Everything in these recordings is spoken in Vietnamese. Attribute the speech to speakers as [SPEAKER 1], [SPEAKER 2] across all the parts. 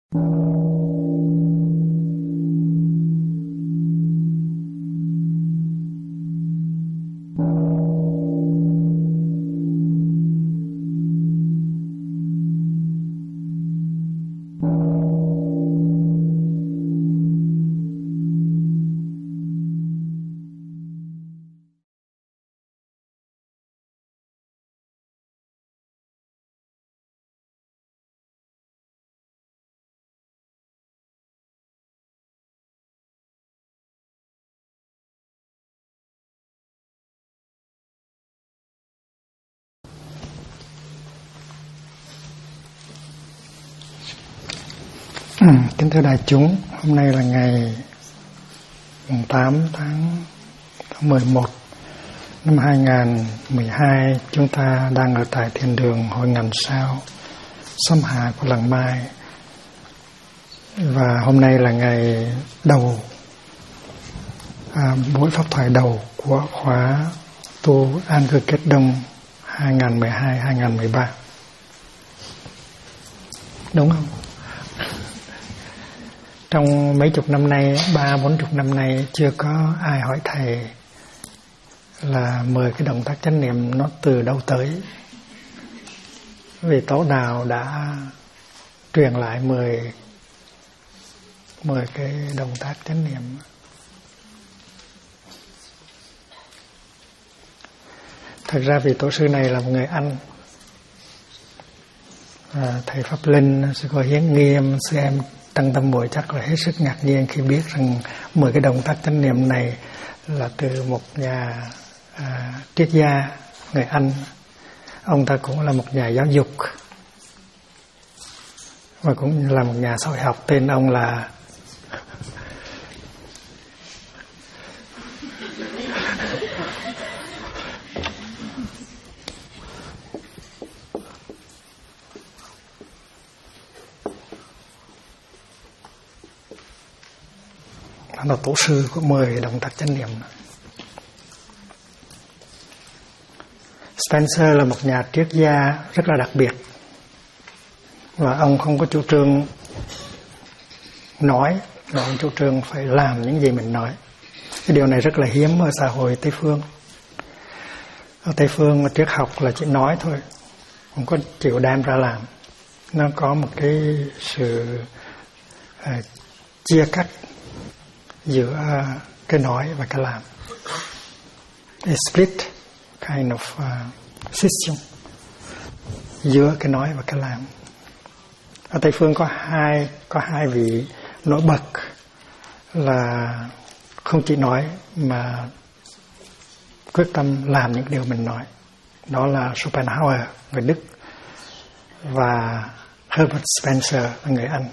[SPEAKER 1] Kính thưa đại chúng, hôm nay là ngày 8 tháng 11 năm 2012. Chúng ta đang ở tại thiền đường Hội Ngàn Sao, Xóm Hà của Làng Mai. Và hôm nay là ngày đầu, buổi pháp thoại đầu của khóa tu An Cư Kết Đông 2012-2013. Đúng không? Trong mấy chục năm nay, 30-40 năm nay, chưa có ai hỏi thầy là 10 cái động tác chánh niệm nó từ đâu tới. Vì Tổ Đào đã truyền lại 10 cái động tác chánh niệm. Thật ra vị Tổ sư này là một người Anh. Thầy Pháp Linh, sư cô Hiến Nghiêm, sư em Tăng Tâm Muội chắc là hết sức ngạc nhiên khi biết rằng 10 cái động tác chánh niệm này là từ một nhà triết gia người Anh. Ông ta cũng là một nhà giáo dục và cũng là một nhà xã hội học. Tên ông là là tổ sư của 10 động tác chánh niệm. Spencer là một nhà triết gia rất là đặc biệt, và ông không có chủ trương nói, mà ông chủ trương phải làm những gì mình nói. Cái điều này rất là hiếm ở xã hội Tây phương. Ở Tây phương mà triết học là chỉ nói thôi, không có chịu đem ra làm. Nó có một cái sự chia cắt giữa cái nói và cái làm. A split kind of system giữa cái nói và cái làm. Ở Tây phương có hai vị nổi bật là không chỉ nói mà quyết tâm làm những điều mình nói. Đó là Schopenhauer, người Đức, và Herbert Spencer, người Anh.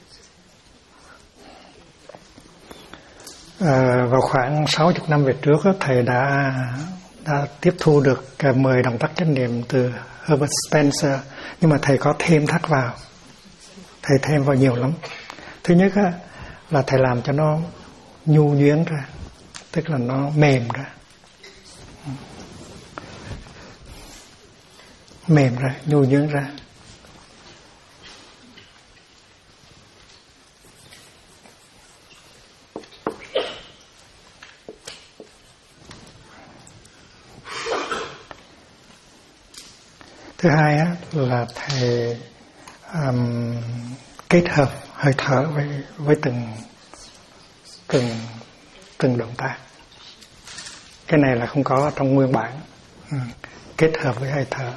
[SPEAKER 1] Vào khoảng 60 năm về trước, thầy đã tiếp thu được 10 động tác chánh niệm từ Herbert Spencer, nhưng mà thầy có thêm thắt vào. Thầy thêm vào nhiều lắm. Thứ nhất là thầy làm cho nó nhu nhuyễn ra, tức là nó mềm ra. Mềm ra, nhu nhuyễn ra. Thứ hai là thầy kết hợp hơi thở với từng động tác. Cái này là không có trong nguyên bản. Kết hợp với hơi thở.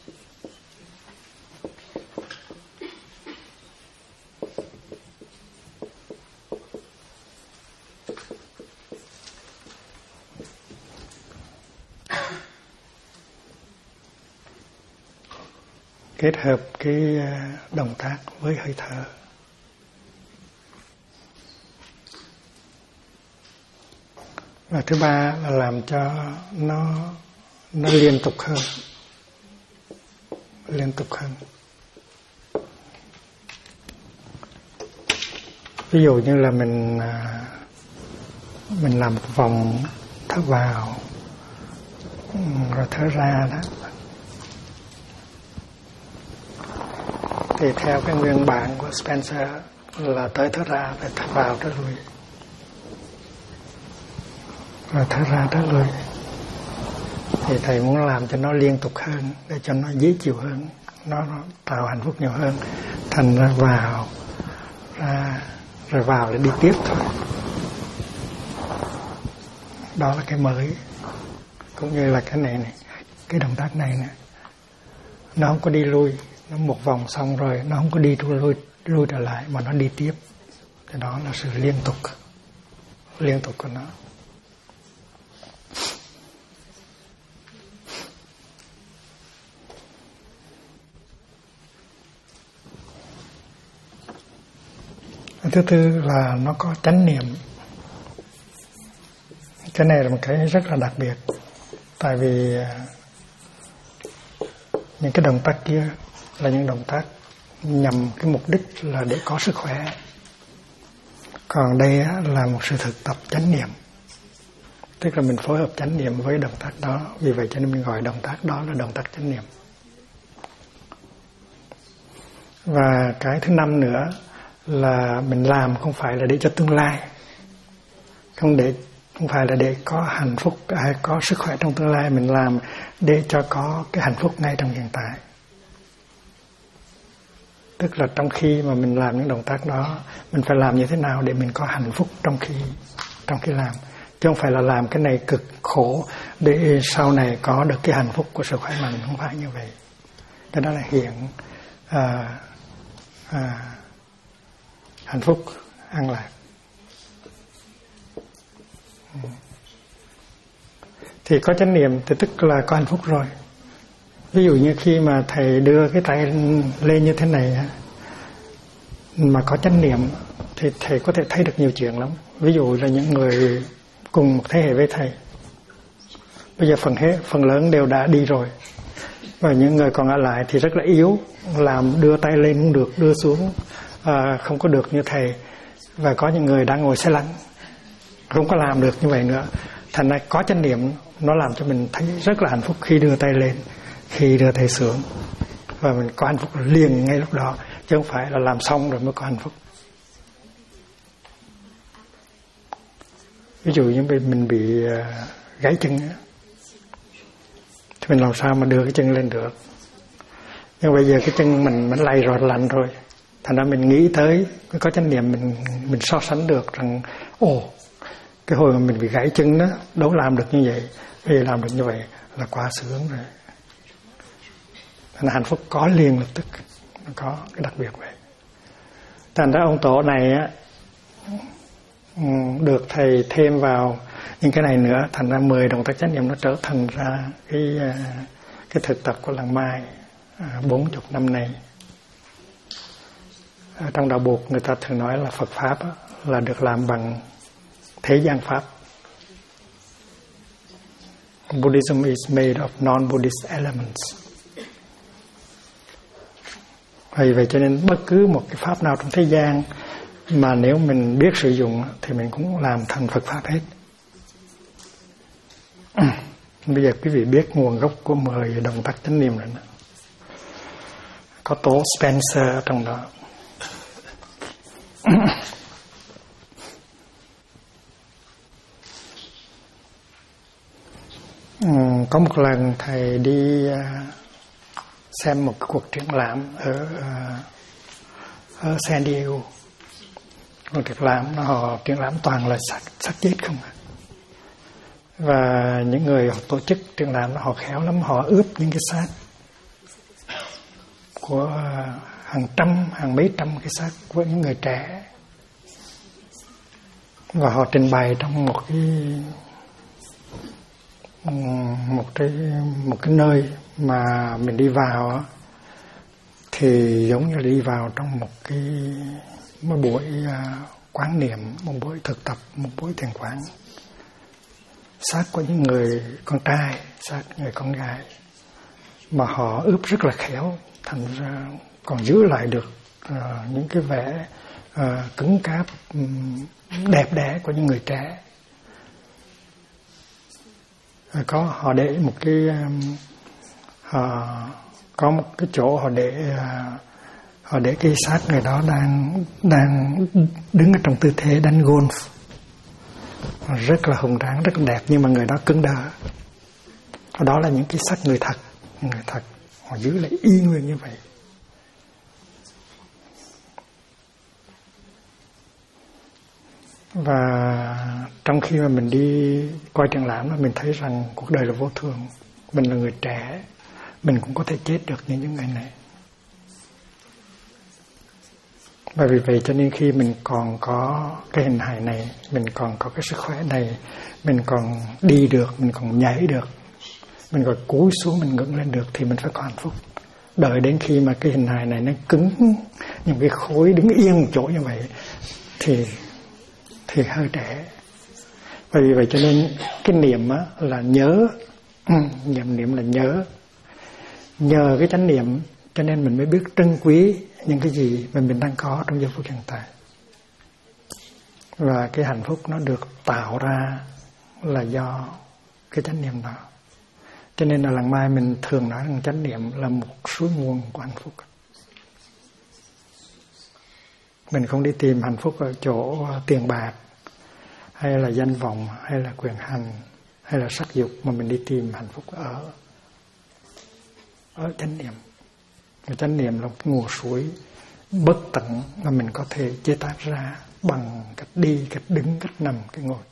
[SPEAKER 1] Kết hợp cái động tác với hơi thở. Và thứ ba là làm cho nó liên tục hơn. Liên tục hơn. Ví dụ như là mình làm một vòng thở vào rồi thở ra đó. Thì theo cái nguyên bản của Spencer là tới thở ra phải thở vào thở lui, và thở ra thở lui. Thì thầy muốn làm cho nó liên tục hơn, để cho nó dễ chịu hơn, nó tạo hạnh phúc nhiều hơn. Thành ra vào ra rồi vào là đi tiếp thôi. Đó là cái mới. Cũng như là cái này, cái động tác này nè, nó không có đi lui, nó một vòng xong rồi nó không có đi lui trở lại, mà nó đi tiếp. Thì đó là sự liên tục của nó. Thứ tư là nó có chánh niệm. Cái này là một cái rất là đặc biệt. Tại vì những cái động tác kia là những động tác nhằm cái mục đích là để có sức khỏe. Còn đây là một sự thực tập chánh niệm. Tức là mình phối hợp chánh niệm với động tác đó. Vì vậy cho nên mình gọi động tác đó là động tác chánh niệm. Và cái thứ năm nữa là mình làm không phải là để cho tương lai, không phải là để có hạnh phúc hay có sức khỏe trong tương lai. Mình làm để cho có cái hạnh phúc ngay trong hiện tại. Tức là trong khi mà mình làm những động tác đó, mình phải làm như thế nào để mình có hạnh phúc trong khi làm, chứ không phải là làm cái này cực khổ để sau này có được cái hạnh phúc của sự khỏe mạnh. Không phải như vậy. Cái đó là hiện hạnh phúc an lạc. Thì có chánh niệm thì tức là có hạnh phúc rồi. Ví dụ như khi mà thầy đưa cái tay lên như thế này mà có chánh niệm thì thầy có thể thấy được nhiều chuyện lắm. Ví dụ là những người cùng một thế hệ với thầy, bây giờ phần lớn đều đã đi rồi, và những người còn ở lại thì rất là yếu, làm đưa tay lên không được, đưa xuống không có được như thầy. Và có những người đang ngồi xe lăn không có làm được như vậy nữa. Thành ra có chánh niệm nó làm cho mình thấy rất là hạnh phúc khi đưa tay lên, khi đưa tay xuống, và mình có hạnh phúc liền ngay lúc đó, chứ không phải là làm xong rồi mới có hạnh phúc. Ví dụ như mình bị gãy chân thì mình làm sao mà đưa cái chân lên được. Nhưng bây giờ cái chân mình lay rồi, lạnh rồi, thành ra mình nghĩ tới, có chánh niệm mình so sánh được rằng cái hồi mà mình bị gãy chân đó đâu làm được như vậy, bây giờ làm được như vậy là quá sướng rồi. Thành ra hạnh phúc có liền lập tức, nó có cái đặc biệt vậy. Thành ra ông tổ này được thầy thêm vào những cái này nữa, thành ra 10 động tác chánh niệm nó trở thành ra cái thực tập của làng Mai 40 năm nay. Trong đạo Bụt người ta thường nói là Phật Pháp là được làm bằng thế gian Pháp. Buddhism is made of non-Buddhist elements. Vì vậy cho nên bất cứ một cái Pháp nào trong thế gian mà nếu mình biết sử dụng thì mình cũng làm thành Phật Pháp hết. Bây giờ quý vị biết nguồn gốc của 10 động tác chánh niệm rồi đó. Có tố Spencer trong đó. Có một lần thầy đi xem một cuộc triển lãm ở San Diego. Cuộc triển lãm họ triển lãm toàn là xác chết không à. Và những người họ tổ chức triển lãm họ khéo lắm, họ ướp những cái xác của hàng mấy trăm cái xác của những người trẻ, và họ trình bày trong một cái nơi mà mình đi vào thì giống như là đi vào trong một buổi quán niệm, một buổi thực tập, một buổi thiền quán. Xác của những người con trai, xác người con gái mà họ ướp rất là khéo, thành ra còn giữ lại được những cái vẻ cứng cáp, đẹp đẽ của những người trẻ. Có họ để một cái có một cái chỗ họ để Họ để cái xác người đó đang đứng ở trong tư thế đánh golf, rất là hùng tráng, rất là đẹp, nhưng mà người đó cứng đờ. Đó là những cái xác người thật, họ giữ lại y nguyên như vậy. Và trong khi mà mình đi coi triển lãm đó, mình thấy rằng cuộc đời là vô thường. Mình là người trẻ, mình cũng có thể chết được như những người này. Và vì vậy cho nên khi mình còn có cái hình hài này, mình còn có cái sức khỏe này, mình còn đi được, mình còn nhảy được, mình còn cúi xuống, mình ngẩng lên được, thì mình phải có hạnh phúc. Đợi đến khi mà cái hình hài này nó cứng, những cái khối đứng yên một chỗ như vậy thì hơi trẻ. Và vì vậy cho nên cái niệm á, là nhớ, niệm là nhờ cái chánh niệm cho nên mình mới biết trân quý những cái gì mà mình đang có trong giây phút hiện tại. Và cái hạnh phúc nó được tạo ra là do cái chánh niệm đó. Cho nên là lần mai mình thường nói rằng chánh niệm là một suối nguồn của hạnh phúc. Mình không đi tìm hạnh phúc ở chỗ tiền bạc, hay là danh vọng, hay là quyền hành, hay là sắc dục, mà mình đi tìm hạnh phúc ở chánh niệm. Cái chánh niệm là một nguồn suối bất tận mà mình có thể chế tác ra bằng cách đi, cách đứng, cách nằm, cách ngồi.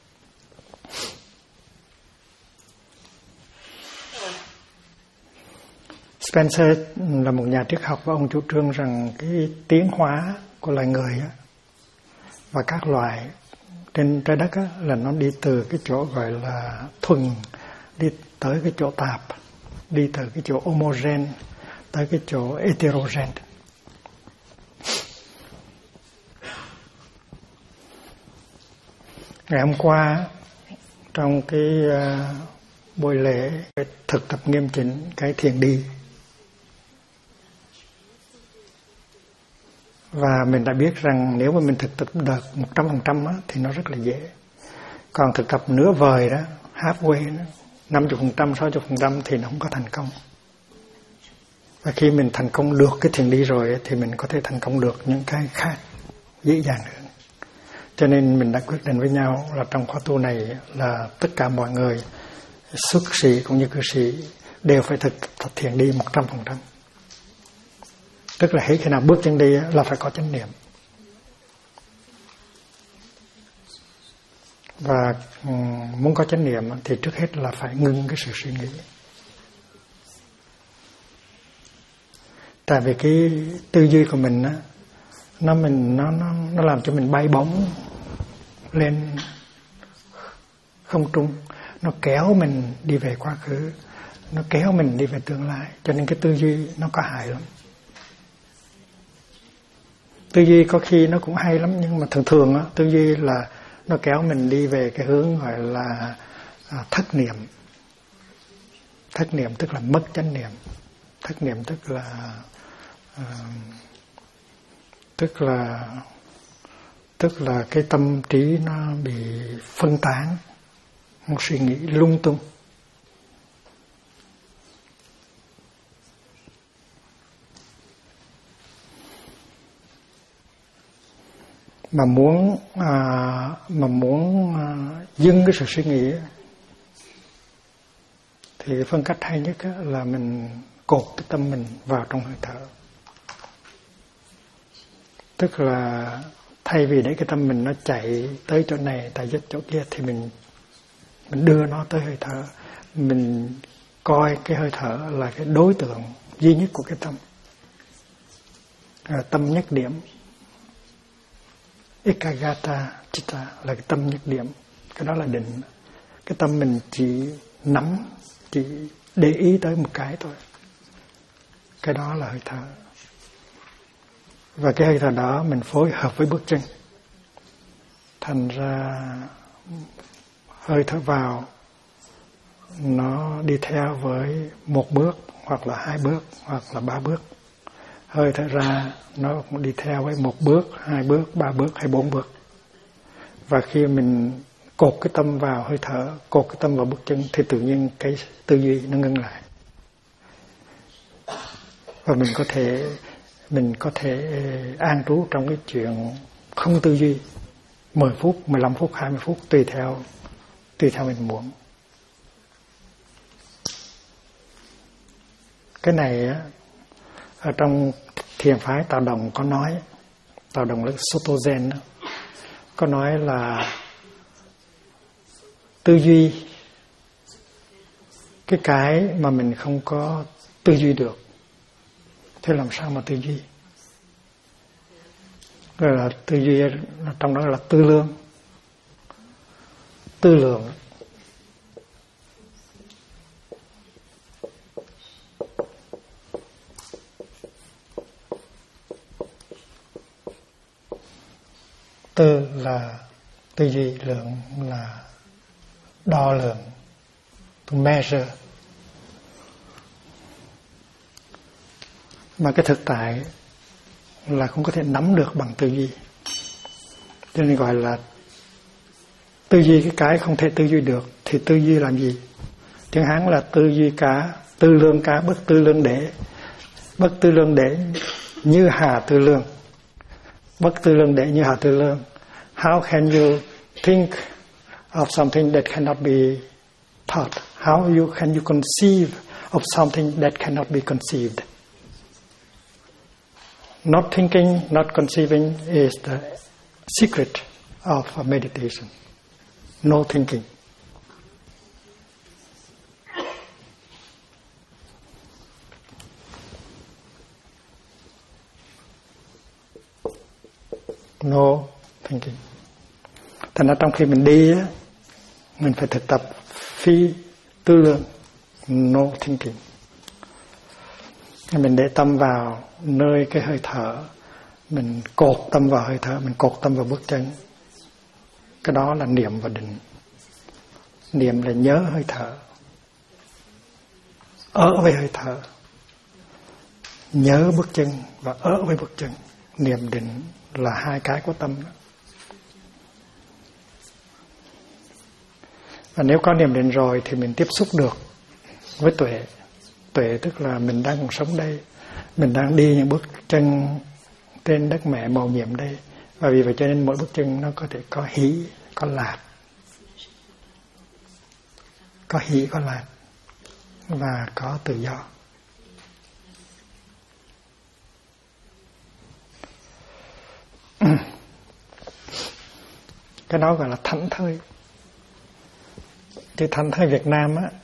[SPEAKER 1] Spencer là một nhà triết học và ông chủ trương rằng cái tiến hóa của loài người á, và các loài trên trái đất á, là nó đi từ cái chỗ gọi là thuần đi tới cái chỗ tạp, đi từ cái chỗ homogen tới cái chỗ heterogen. Ngày hôm qua trong cái buổi lễ thực tập nghiêm chỉnh cái thiền đi, và mình đã biết rằng nếu mà mình thực tập được 100% á, thì nó rất là dễ. Còn thực tập nửa vời đó, halfway đó, 50%, 60% thì nó không có thành công. Và khi mình thành công được cái thiền đi rồi thì mình có thể thành công được những cái khác dễ dàng hơn. Cho nên mình đã quyết định với nhau là trong khóa tu này là tất cả mọi người, xuất sĩ cũng như cư sĩ, đều phải thực tập thiền đi 100%. Tức là hết khi nào bước chân đi là phải có chánh niệm. Và muốn có chánh niệm thì trước hết là phải ngưng cái sự suy nghĩ. Tại vì cái tư duy của mình á, nó làm cho mình bay bổng lên không trung, nó kéo mình đi về quá khứ, nó kéo mình đi về tương lai. Cho nên cái tư duy nó có hại lắm. Tư duy có khi nó cũng hay lắm, nhưng mà thường á, tư duy là nó kéo mình đi về cái hướng gọi là thất niệm. Thất niệm tức là mất chánh niệm. Thất niệm tức là cái tâm trí nó bị phân tán, nó suy nghĩ lung tung. Mà muốn dừng cái sự suy nghĩ thì phương cách hay nhất là mình cột cái tâm mình vào trong hơi thở. Tức là thay vì để cái tâm mình nó chạy tới chỗ này tại chỗ kia thì mình đưa nó tới hơi thở. Mình coi cái hơi thở là cái đối tượng duy nhất của cái tâm. Tâm nhất điểm, Ekagata Chitta là cái tâm nhất điểm. Cái đó là định. Cái tâm mình chỉ nắm, chỉ để ý tới một cái thôi. Cái đó là hơi thở. Và cái hơi thở đó mình phối hợp với bước chân. Thành ra hơi thở vào nó đi theo với một bước, hoặc là 2 bước, hoặc là 3 bước. Hơi thở ra nó cũng đi theo với 1 bước, 2 bước, 3 bước hay 4 bước. Và khi mình cột cái tâm vào hơi thở, cột cái tâm vào bước chân thì tự nhiên cái tư duy nó ngưng lại. Và mình có thể mình có thể an trú trong cái chuyện không tư duy 10 phút, 15 phút, 20 phút tùy theo mình muốn. Cái này ở trong thiền phái Tạo Đồng có nói, Tạo Đồng là Soto Zen đó, có nói là tư duy, cái mà mình không có tư duy được, thế làm sao mà tư duy? Rồi là tư duy, trong đó là tư lương, tư lượng. Tư là tư duy, lượng là đo lường, to measure. Mà cái thực tại là không có thể nắm được bằng tư duy, cho nên gọi là tư duy. Cái không thể tư duy được thì tư duy làm gì? Tiếng Hán là tư duy cá, tư lương cá, bất tư lương đế. Bất tư lương đế như hà tư lương. Bất tư lương đế như hà tư lương. How can you think of something that cannot be taught? How can you conceive of something that cannot be conceived? Not thinking, not conceiving is the secret of meditation. No thinking. No thinking. Thành ra trong khi mình đi á, mình phải thực tập phi tư lượng, no thinking. Mình để tâm vào nơi cái hơi thở, mình cột tâm vào hơi thở, mình cột tâm vào bước chân. Cái đó là niệm và định. Niệm là nhớ hơi thở, ở với hơi thở, nhớ bước chân và ở với bước chân. Niệm định là hai cái của tâm đó. Và nếu có niệm định rồi thì mình tiếp xúc được với tuệ. Tuệ tức là mình đang còn sống đây, mình đang đi những bước chân trên đất mẹ màu nhiệm đây. Và vì vậy cho nên mỗi bước chân nó có thể có hỷ, có lạc. Có hỷ, có lạc và có tự do. Cái đó gọi là thảnh thơi. Chữ thảnh thơi Việt Nam á,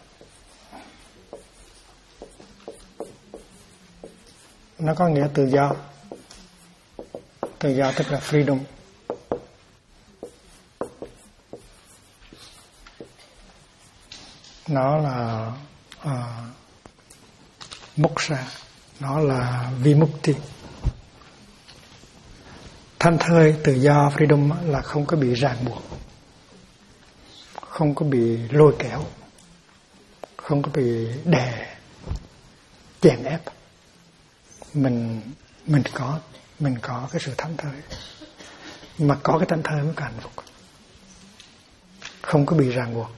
[SPEAKER 1] nó có nghĩa tự do. Tự do tức là freedom. Nó là moksha, nó là vimukti. Thảnh thơi, tự do, freedom là không có bị ràng buộc, không có bị lôi kéo, không có bị đè, chèn ép. Mình có cái sự thảnh thơi, mà có cái thảnh thơi mới có hạnh phúc, không có bị ràng buộc.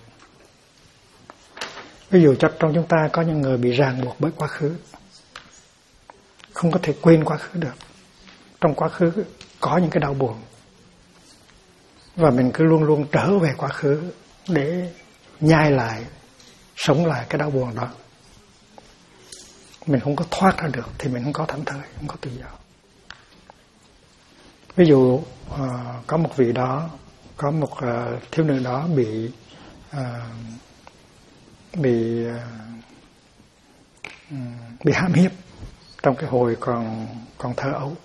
[SPEAKER 1] Ví dụ trong chúng ta có những người bị ràng buộc bởi quá khứ, không có thể quên quá khứ được. Trong quá khứ có những cái đau buồn, và mình cứ luôn luôn trở về quá khứ để nhai lại, sống lại cái đau buồn đó. Mình không có thoát ra được thì mình không có thảnh thơi, không có tự do. Ví dụ có một vị đó, có một thiếu nữ đó bị hãm hiếp trong cái hồi còn thơ ấu,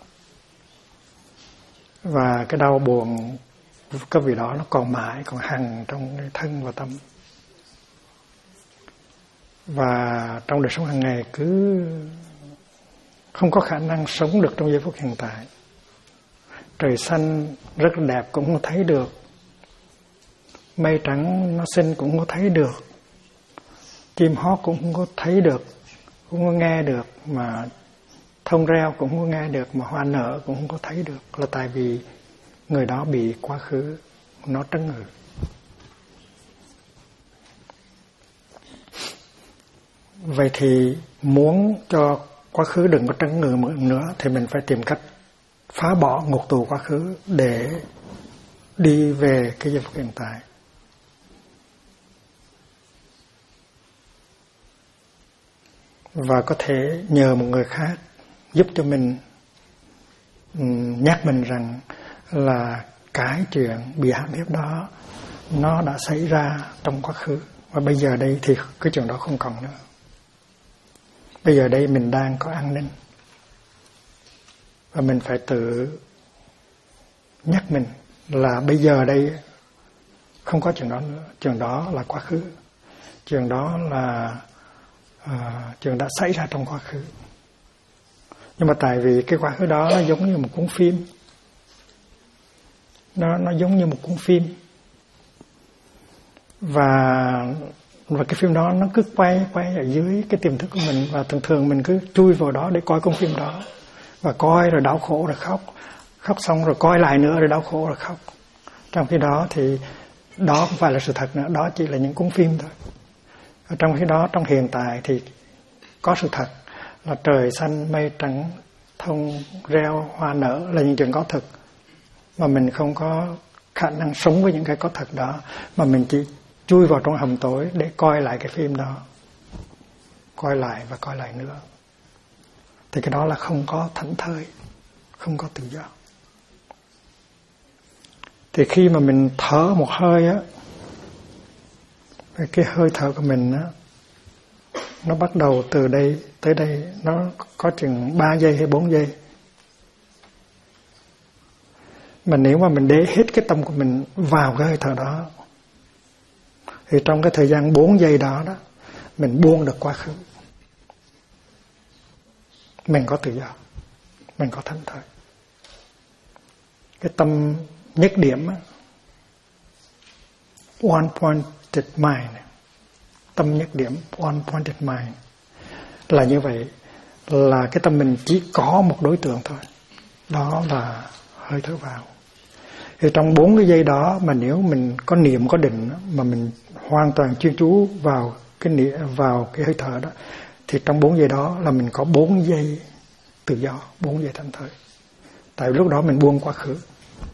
[SPEAKER 1] và cái đau buồn cái vị đó nó còn mãi, còn hằn trong cái thân và tâm. Và trong đời sống hàng ngày cứ không có khả năng sống được trong giây phút hiện tại. Trời xanh rất là đẹp cũng không thấy được, mây trắng nó xinh cũng không thấy được, chim hót cũng không có thấy được, cũng không có nghe được, mà thông reo cũng không có nghe được, mà hoa nở cũng không có thấy được. Là tại vì người đó bị quá khứ nó trấn ngự. Vậy thì muốn cho quá khứ đừng có trấn ngự nữa, thì mình phải tìm cách phá bỏ ngục tù quá khứ để đi về cái giây phút hiện tại. Và có thể nhờ một người khác giúp cho mình, nhắc mình rằng là cái chuyện bị hãm hiếp đó nó đã xảy ra trong quá khứ, và bây giờ đây thì cái chuyện đó không còn nữa. Bây giờ đây mình đang có an ninh, và mình phải tự nhắc mình là bây giờ đây không có chuyện đó nữa. Chuyện đó là quá khứ. Chuyện đó là chuyện đã xảy ra trong quá khứ. Nhưng mà tại vì cái quá khứ đó nó giống như một cuốn phim, nó giống như một cuốn phim, và cái phim đó nó cứ quay ở dưới cái tiềm thức của mình, và thường mình cứ chui vào đó để coi con phim đó, và coi rồi đau khổ rồi khóc xong rồi coi lại nữa rồi đau khổ rồi khóc. Trong khi đó thì đó không phải là sự thật nữa, đó chỉ là những cuốn phim thôi. Ở trong khi đó, trong hiện tại thì có sự thật là trời xanh mây trắng, thông reo hoa nở, là những chuyện có thực, mà mình không có khả năng sống với những cái có thật đó, mà mình chỉ chui vào trong hầm tối để coi lại cái phim đó, coi lại và coi lại nữa. Thì cái đó là không có thảnh thơi, không có tự do. Thì khi mà mình thở một hơi á, cái hơi thở của mình á, nó bắt đầu từ đây tới đây, nó có chừng 3 giây hay 4 giây. Mà nếu mà mình để hết cái tâm của mình vào cái hơi thở đó, thì trong cái thời gian 4 giây đó mình buông được quá khứ. Mình có tự do, mình có thảnh thơi. Cái tâm nhất điểm á, one pointed mind, tâm nhất điểm, one pointed mind, là như vậy, là cái tâm mình chỉ có một đối tượng thôi, đó là hơi thở vào. Thì trong 4 cái giây đó, mà nếu mình có niệm có định, mà mình hoàn toàn chuyên chú vào cái hơi thở đó, thì trong 4 giây đó là mình có 4 giây tự do, 4 giây thảnh thơi. Tại lúc đó mình buông quá khứ.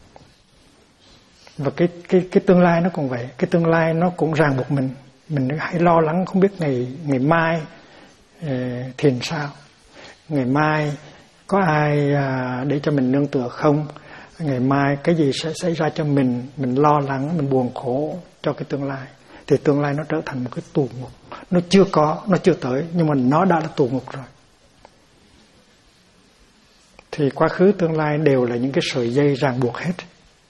[SPEAKER 1] Và cái tương lai nó cũng vậy, cái tương lai nó cũng ràng buộc mình hay lo lắng không biết ngày mai thì sao, ngày mai có ai để cho mình nương tựa không, ngày mai cái gì sẽ xảy ra cho mình lo lắng, mình buồn khổ cho cái tương lai, thì tương lai nó trở thành một cái tù ngục. Nó chưa tới, nhưng mà nó đã là tù ngục rồi. Thì quá khứ tương lai đều là những cái sợi dây ràng buộc hết,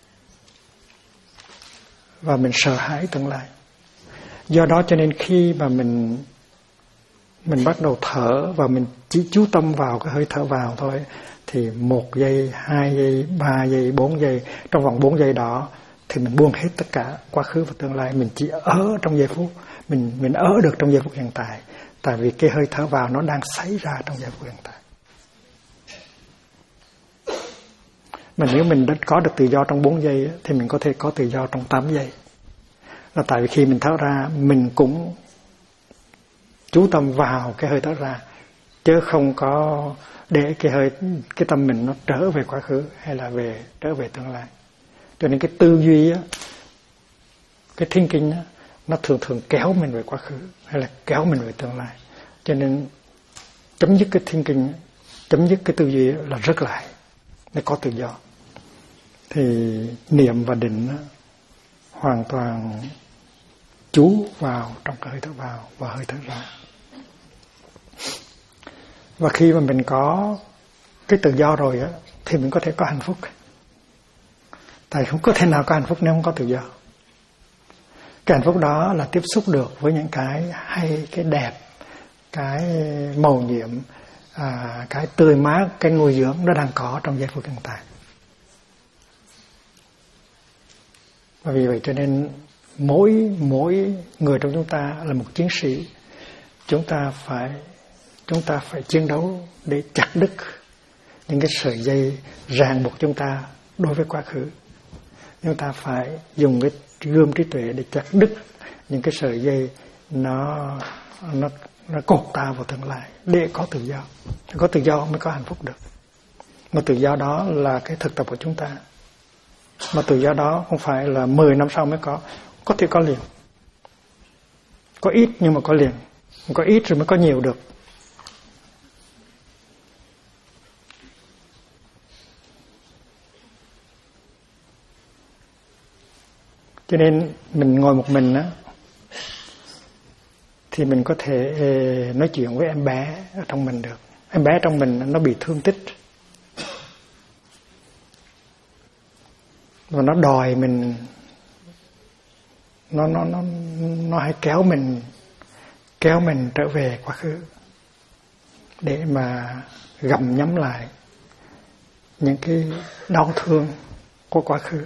[SPEAKER 1] và mình sợ hãi tương lai. Do đó cho nên khi mà mình bắt đầu thở và mình chỉ chú tâm vào cái hơi thở vào thôi, thì 1 giây, 2 giây, 3 giây, 4 giây, trong vòng 4 giây đó thì mình buông hết tất cả quá khứ và tương lai. Mình chỉ ở trong giây phút, mình ở được trong giây phút hiện tại, tại vì cái hơi thở vào nó đang xảy ra trong giây phút hiện tại. Mà nếu mình đã có được tự do trong 4 giây thì mình có thể có tự do trong 8 giây. Là tại vì khi mình thở ra, mình cũng chú tâm vào cái hơi thở ra, chứ không có để cái tâm mình nó trở về quá khứ hay là trở về tương lai. Cho nên cái tư duy á, cái thinking á, nó thường kéo mình về quá khứ hay là kéo mình về tương lai. Cho nên chấm dứt cái thinking, chấm dứt cái tư duy là rớt lại để có tự do. Thì niệm và định hoàn toàn chú vào trong cái hơi thở vào và hơi thở ra. Và khi mà mình có cái tự do rồi á, thì mình có thể có hạnh phúc. Tại không có thể nào có hạnh phúc nếu không có tự do. Cái hạnh phúc đó là tiếp xúc được với những cái hay, cái đẹp, cái màu nhiệm, cái tươi mát, cái nuôi dưỡng nó đang có trong giây phút hiện tại. Và vì vậy cho nên mỗi người trong chúng ta là một chiến sĩ. Chúng ta phải chiến đấu để chặt đứt những cái sợi dây ràng buộc chúng ta đối với quá khứ. Chúng ta phải dùng cái gươm trí tuệ để chặt đứt những cái sợi dây nó nó cột ta vào tương lai để có tự do. Có tự do mới có hạnh phúc được. Mà tự do đó là cái thực tập của chúng ta. Mà tự do đó không phải là 10 năm sau mới có thể có liền. Có ít nhưng mà có liền. Có ít rồi mới có nhiều được. Cho nên mình ngồi một mình á, thì mình có thể nói chuyện với em bé ở trong mình được. Em bé trong mình nó bị thương tích, và nó đòi mình, nó hay kéo mình trở về quá khứ để mà gặm nhấm lại những cái đau thương của quá khứ.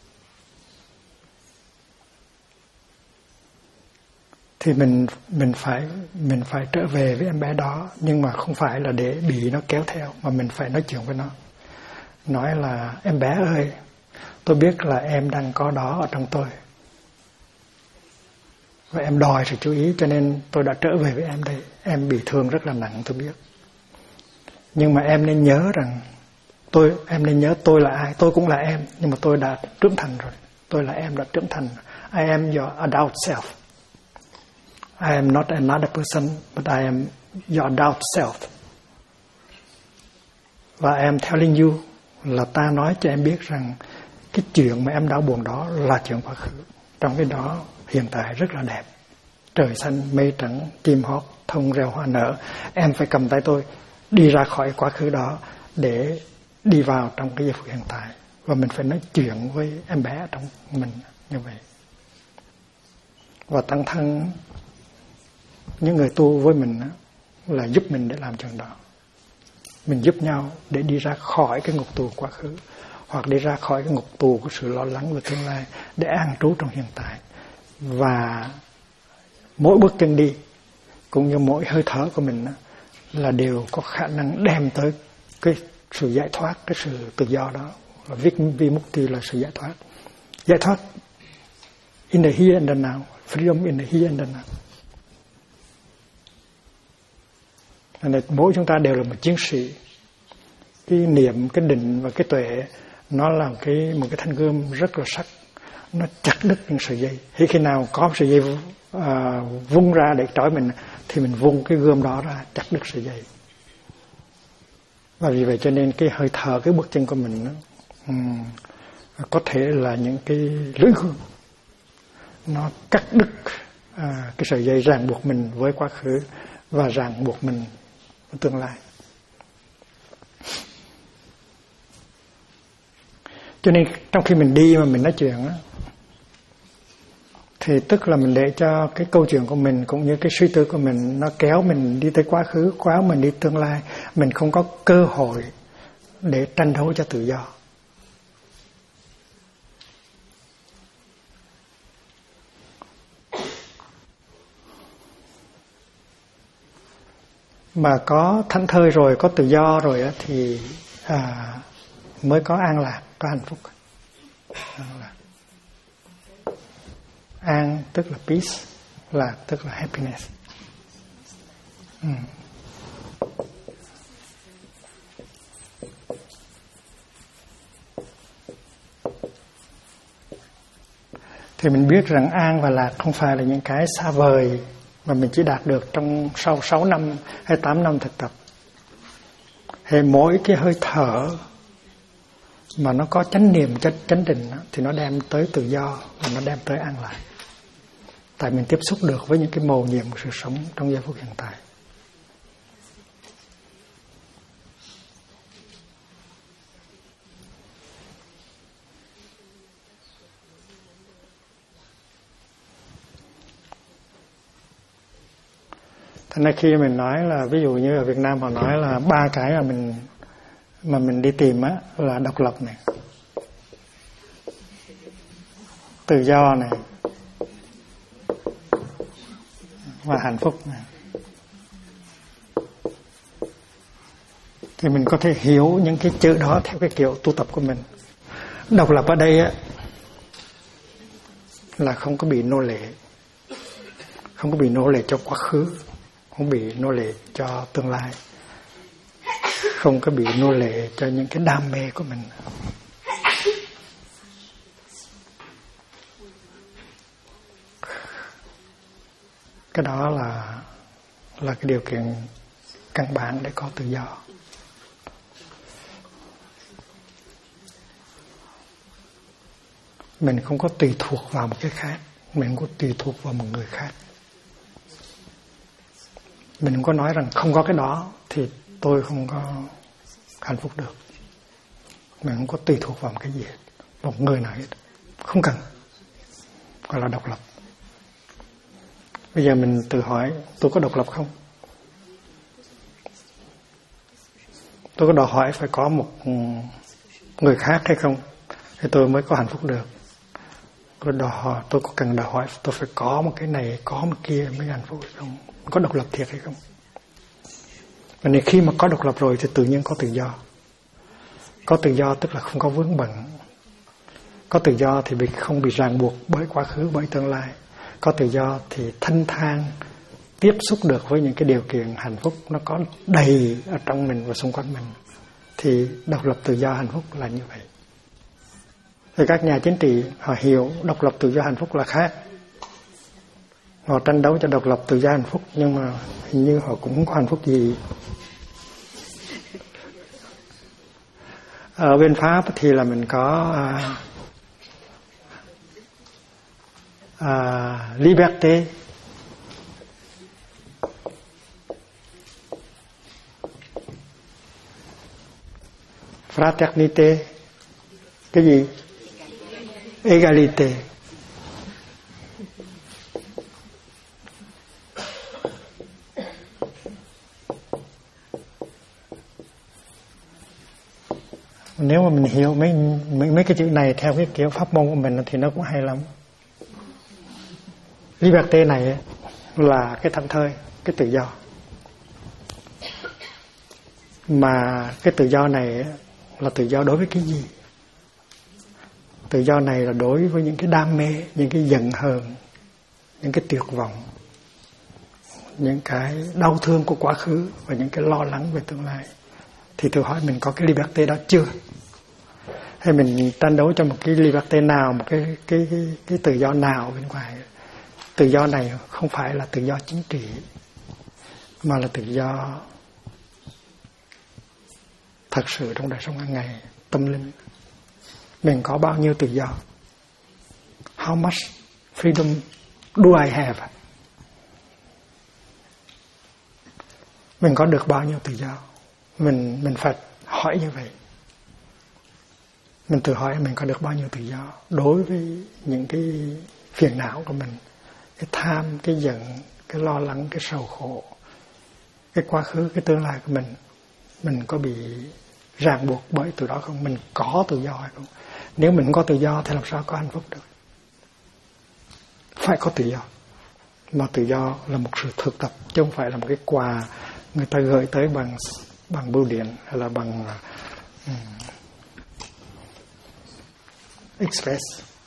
[SPEAKER 1] Thì mình phải trở về với em bé đó, nhưng mà không phải là để bị nó kéo theo, mà mình phải nói chuyện với nó. Nói là em bé ơi, tôi biết là em đang có đó ở trong tôi, và em đòi sự chú ý, cho nên tôi đã trở về với em đây. Em bị thương rất là nặng, tôi biết. Nhưng mà em nên nhớ rằng em nên nhớ tôi là ai. Tôi cũng là em, nhưng mà tôi đã trưởng thành rồi. Tôi là em đã trưởng thành. I am your adult self. I am not another person, but I am your adult self. Và I am telling you là ta nói cho em biết rằng cái chuyện mà em đau buồn đó là chuyện quá khứ. Trong cái đó hiện tại rất là đẹp. Trời xanh, mây trắng, chim hót, thông reo hoa nở. Em phải cầm tay tôi đi ra khỏi quá khứ đó để đi vào trong cái giây phút hiện tại. Và mình phải nói chuyện với em bé trong mình như vậy. Và tăng thân những người tu với mình là giúp mình để làm chuyện đó. Mình giúp nhau để đi ra khỏi cái ngục tù quá khứ, hoặc đi ra khỏi cái ngục tù của sự lo lắng về tương lai, để an trú trong hiện tại. Và mỗi bước chân đi cũng như mỗi hơi thở của mình là đều có khả năng đem tới cái sự giải thoát, cái sự tự do đó. Là Vimukti là sự giải thoát. Giải thoát in the here and the now, freedom in the here and the now. Nên mỗi chúng ta đều là một chiến sĩ. Cái niệm, cái định và cái tuệ nó là một cái thanh gươm rất là sắc. Nó chặt đứt những sợi dây. Khi nào có sợi dây vung ra để trói mình, thì mình vung cái gươm đó ra, chặt đứt sợi dây. Và vì vậy cho nên cái hơi thở, cái bước chân của mình có thể là những cái lưỡi gươm. Nó cắt đứt cái sợi dây ràng buộc mình với quá khứ và ràng buộc mình với tương lai. Cho nên trong khi mình đi mà mình nói chuyện thì tức là mình để cho cái câu chuyện của mình cũng như cái suy tư của mình nó kéo mình đi tới quá khứ, kéo mình đi tương lai. Mình không có cơ hội để tranh đấu cho tự do. Mà có thảnh thơi rồi, có tự do rồi thì mới có an lạc, có hạnh phúc. An tức là peace, lạc tức là happiness. Thì mình biết rằng an và lạc không phải là những cái xa vời mà mình chỉ đạt được trong sau 6 năm hay 8 năm thực tập. Hay mỗi cái hơi thở mà nó có chánh niệm, chánh định thì nó đem tới tự do và nó đem tới an lạc. Tại mình tiếp xúc được với những cái mầu nhiệm của sự sống trong giây phút hiện tại. Thành ra khi mình nói là ví dụ như ở Việt Nam họ nói là 3 cái mà mình đi tìm là độc lập này, tự do này và hạnh phúc này. Thì mình có thể hiểu những cái chữ đó theo cái kiểu tu tập của mình. Độc lập ở đây là không có bị nô lệ, không có bị nô lệ cho quá khứ không bị nô lệ cho tương lai, không có bị nô lệ cho những cái đam mê của mình. Cái đó là cái điều kiện căn bản để có tự do. Mình không có tùy thuộc vào một cái khác, mình không có tùy thuộc vào một người khác. Mình không có nói rằng không có cái đó thì tôi không có hạnh phúc được. Mình không có tùy thuộc vào một cái gì hết, một người nào hết. Không cần. Gọi là độc lập. Bây giờ mình tự hỏi, tôi có độc lập không? Tôi có đòi hỏi phải có một người khác hay không thì tôi mới có hạnh phúc được. Tôi có cần đòi hỏi tôi phải có một cái này, có một kia mới hạnh phúc hay không? Có độc lập thiệt hay không? Và nên khi mà có độc lập rồi thì tự nhiên có tự do. Có tự do tức là không có vướng bận. Có tự do thì không bị ràng buộc bởi quá khứ, bởi tương lai. Có tự do thì thanh thang tiếp xúc được với những cái điều kiện hạnh phúc nó có đầy ở trong mình và xung quanh mình. Thì độc lập tự do hạnh phúc là như vậy. Thì các nhà chính trị họ hiểu độc lập tự do hạnh phúc là khác. Họ tranh đấu cho độc lập tự do hạnh phúc, nhưng mà hình như họ cũng không có hạnh phúc gì. Ở bên Pháp thì là mình có liberté, fraternité, cái gì? Égalité. Nếu mà mình hiểu mấy cái chữ này theo cái kiểu pháp môn của mình thì nó cũng hay lắm. Liberté này là cái thảnh thơi, cái tự do. Mà cái tự do này là tự do đối với cái gì? Tự do này là đối với những cái đam mê, những cái giận hờn, những cái tuyệt vọng, những cái đau thương của quá khứ và những cái lo lắng về tương lai. Thì tôi hỏi mình có cái liberté đó chưa? Hay mình tranh đấu cho một cái liberté nào, một cái tự do nào bên ngoài? Tự do này không phải là tự do chính trị, mà là tự do thật sự trong đời sống hàng ngày, tâm linh. Mình có bao nhiêu tự do? How much freedom do I have? Mình có được bao nhiêu tự do? Mình phải hỏi như vậy. Mình tự hỏi mình có được bao nhiêu tự do đối với những cái phiền não của mình, cái tham, cái giận, cái lo lắng, cái sầu khổ, cái quá khứ, cái tương lai của mình có bị ràng buộc bởi từ đó không? Mình có tự do hay không? Nếu mình không có tự do thì làm sao có hạnh phúc được? Phải có tự do. Mà tự do là một sự thực tập, chứ không phải là một cái quà người ta gửi tới bằng bưu điện hay là bằng express.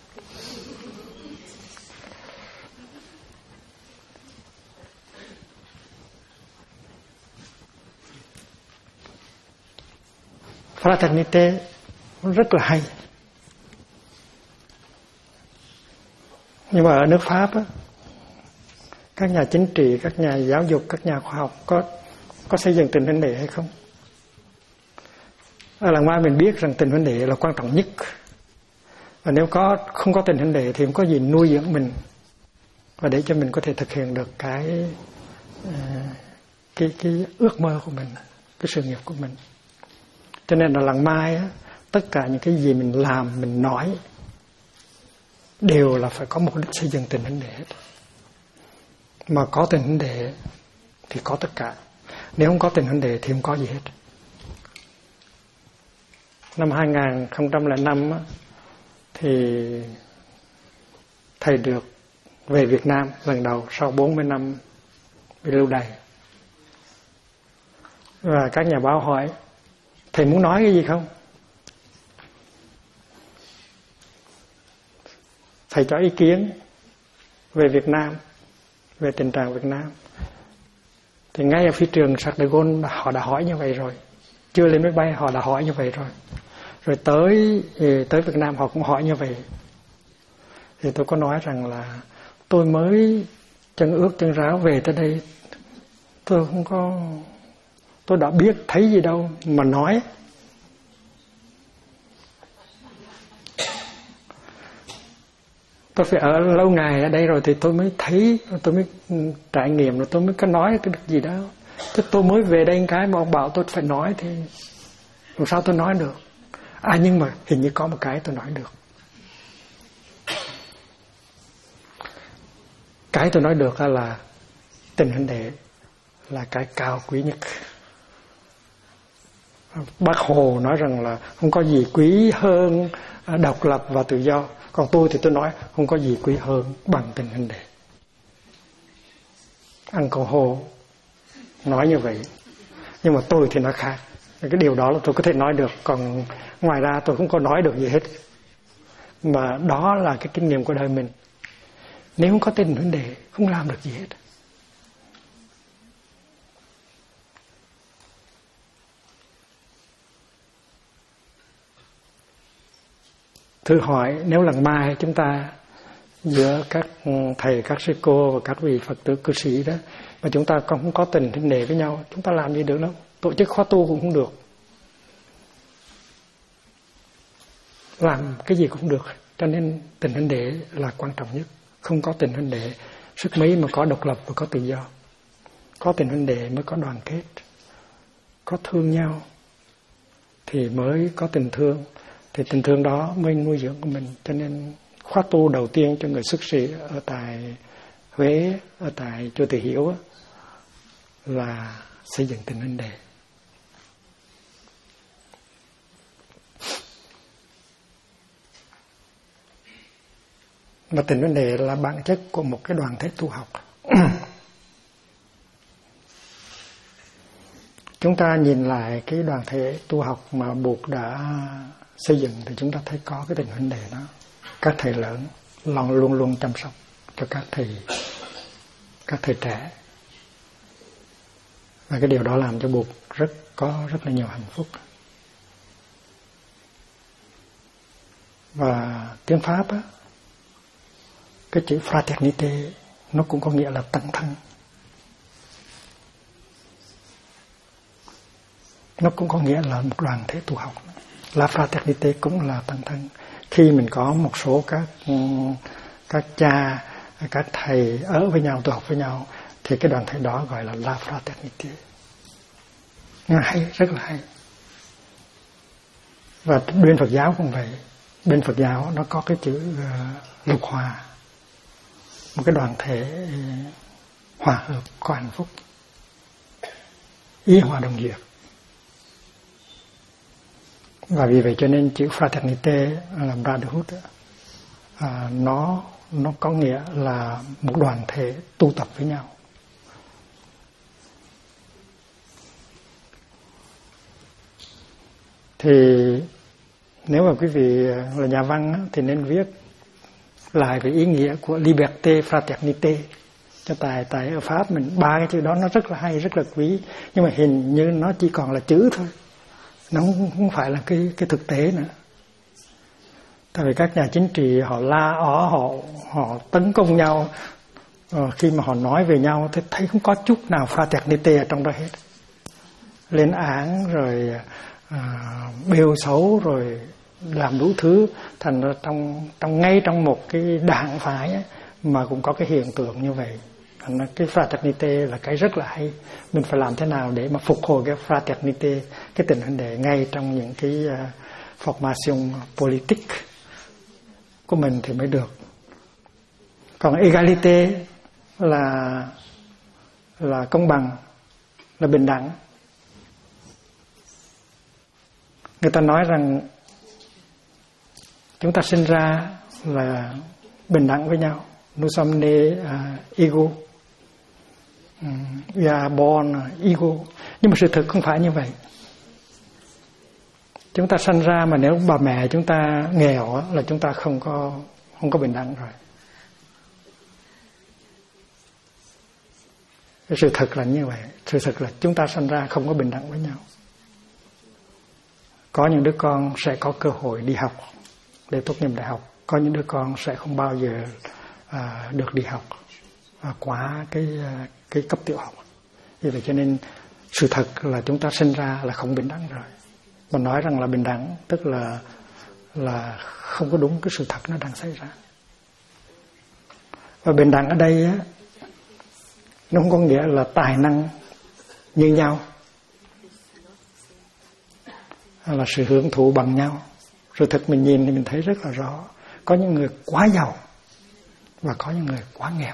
[SPEAKER 1] Fraternité rất là hay. Nhưng mà ở nước Pháp á, các nhà chính trị, các nhà giáo dục, các nhà khoa học có xây dựng tình huynh đệ hay không? Ở làng Mai mình biết rằng tình huynh đệ là quan trọng nhất. Và nếu không có tình huynh đệ thì không có gì nuôi dưỡng mình và để cho mình có thể thực hiện được cái ước mơ của mình, cái sự nghiệp của mình. Cho nên là làng Mai á, tất cả những cái gì mình làm, mình nói đều là phải có mục đích xây dựng tình huynh đệ hết. Mà có tình huynh đệ thì có tất cả. Nếu không có tình huynh đệ thì không có gì hết. Năm 2005 á, thì thầy được về Việt Nam lần đầu sau 40 năm bị lưu đày. Và các nhà báo hỏi thầy muốn nói cái gì không? Thầy cho ý kiến về Việt Nam, về tình trạng Việt Nam. Thì ngay ở phi trường Charles de Gaulle họ đã hỏi như vậy rồi, chưa lên máy bay họ đã hỏi như vậy rồi, rồi tới Việt Nam họ cũng hỏi như vậy. Thì tôi có nói rằng là tôi mới chân ướt chân ráo về tới đây, tôi đã biết thấy gì đâu mà nói. Tôi phải ở lâu ngày ở đây rồi thì tôi mới thấy, tôi mới trải nghiệm, rồi tôi mới có nói cái được gì đó. Chứ tôi mới về đây cái mà ông bảo tôi phải nói thì làm sao tôi nói được. Nhưng mà hình như có một cái tôi nói được. Cái tôi nói được là tình huynh đệ là cái cao quý nhất. Bác Hồ nói rằng là không có gì quý hơn độc lập và tự do. Còn tôi thì tôi nói không có gì quý hơn bằng tình huynh đệ. Uncle Hồ nói như vậy. Nhưng mà tôi thì nói khác. Cái điều đó là tôi có thể nói được. Còn ngoài ra tôi không có nói được gì hết. Mà đó là cái kinh nghiệm của đời mình. Nếu không có tình huynh đệ không làm được gì hết. Thử hỏi nếu lần mai chúng ta giữa các thầy, các sư cô và các vị Phật tử cư sĩ đó mà chúng ta không có tình huynh đệ với nhau, chúng ta làm gì được đâu. Tổ chức khóa tu cũng không được, làm cái gì cũng không được. Cho nên tình huynh đệ là quan trọng nhất. Không có tình huynh đệ, sức mấy mà có độc lập và có tự do. Có tình huynh đệ mới có đoàn kết, có thương nhau thì mới có tình thương. Thì tình thương đó mới nuôi dưỡng của mình. Cho nên khóa tu đầu tiên cho người xuất sĩ ở tại Huế, ở tại Chùa Từ Hiếu là xây dựng tình huynh đệ. Mà tình huynh đệ là bản chất của một cái đoàn thể tu học. Chúng ta nhìn lại cái đoàn thể tu học mà Bụt đã xây dựng thì chúng ta thấy có cái tình huynh đệ đó. Các thầy lớn luôn luôn chăm sóc cho các thầy trẻ. Và cái điều đó làm cho Bụt có rất là nhiều hạnh phúc. Và tiếng Pháp á, cái chữ fraternité nó cũng có nghĩa là tận thân. Nó cũng có nghĩa là một đoàn thể tu học. La fraternité cũng là tận thân. Khi mình có một số các cha, các thầy ở với nhau, tu học với nhau thì cái đoàn thể đó gọi là la fraternité. Nó hay, rất là hay. Và bên Phật giáo cũng vậy. Bên Phật giáo nó có cái chữ lục hòa. Một cái đoàn thể hòa hợp, có hạnh phúc, ý hòa đồng diệt. Và vì vậy cho nên chữ fraternité là brotherhood, nó có nghĩa là một đoàn thể tu tập với nhau. Thì nếu mà quý vị là nhà văn thì nên viết lại về ý nghĩa của liberté fraternité cho tại ở Pháp mình. Ba cái chữ đó nó rất là hay, rất là quý, nhưng mà hình như nó chỉ còn là chữ thôi, nó không phải là cái thực tế nữa. Tại vì các nhà chính trị họ la ó, họ tấn công nhau, khi mà họ nói về nhau thì thấy không có chút nào fraternité ở trong đó hết. Lên án rồi bêu xấu rồi làm đủ thứ, thành ra ngay trong một cái đảng phái ấy, mà cũng có cái hiện tượng như vậy. Thành ra cái fraternité là cái rất là hay. Mình phải làm thế nào để mà phục hồi cái fraternité, cái tình huynh đệ ngay trong những cái formation politique của mình thì mới được. Còn égalité là công bằng, là bình đẳng. Người ta nói rằng chúng ta sinh ra là bình đẳng với nhau. Nous sommes nés égaux. We are born égaux. Nhưng mà sự thực không phải như vậy. Chúng ta sinh ra mà nếu bà mẹ chúng ta nghèo là chúng ta không có bình đẳng rồi. Cái sự thật là như vậy. Sự thật là chúng ta sinh ra không có bình đẳng với nhau. Có những đứa con sẽ có cơ hội đi học để tốt nghiệp đại học, có những đứa con sẽ không bao giờ được đi học quá cái cấp tiểu học. Vì vậy cho nên sự thật là chúng ta sinh ra là không bình đẳng rồi. Mà nói rằng là bình đẳng tức là không có đúng cái sự thật nó đang xảy ra. Và bình đẳng ở đây á, nó không có nghĩa là tài năng như nhau, là sự hưởng thụ bằng nhau. Sự thật mình nhìn thì mình thấy rất là rõ. Có những người quá giàu và có những người quá nghèo.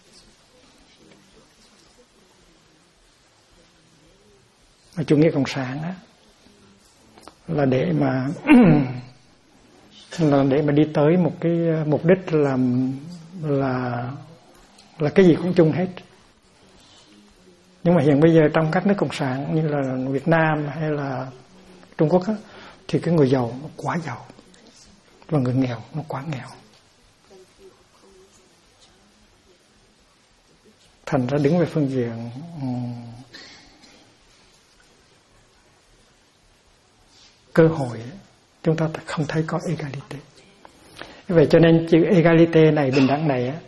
[SPEAKER 1] Mà chủ nghĩa cộng sản á, là để mà đi tới một cái mục đích là cái gì cũng chung hết. Nhưng mà hiện bây giờ trong các nước cộng sản như là Việt Nam hay là Trung Quốc á, thì cái người giàu nó quá giàu và người nghèo nó quá nghèo. Thành ra đứng về phương diện cơ hội, chúng ta không thấy có egalite. Vậy cho nên chữ egalite này, bình đẳng này á,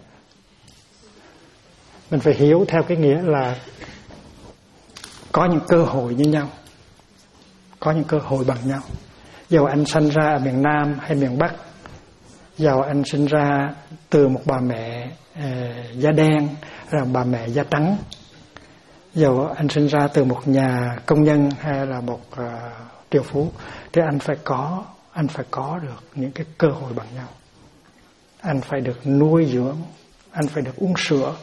[SPEAKER 1] mình phải hiểu theo cái nghĩa là có những cơ hội như nhau, có những cơ hội bằng nhau. Dầu anh sinh ra ở miền Nam hay miền Bắc, dầu anh sinh ra từ một bà mẹ da đen hay bà mẹ da trắng, dầu anh sinh ra từ một nhà công nhân hay là một triệu phú, thì anh phải có được những cái cơ hội bằng nhau. Anh phải được nuôi dưỡng, anh phải được uống sữa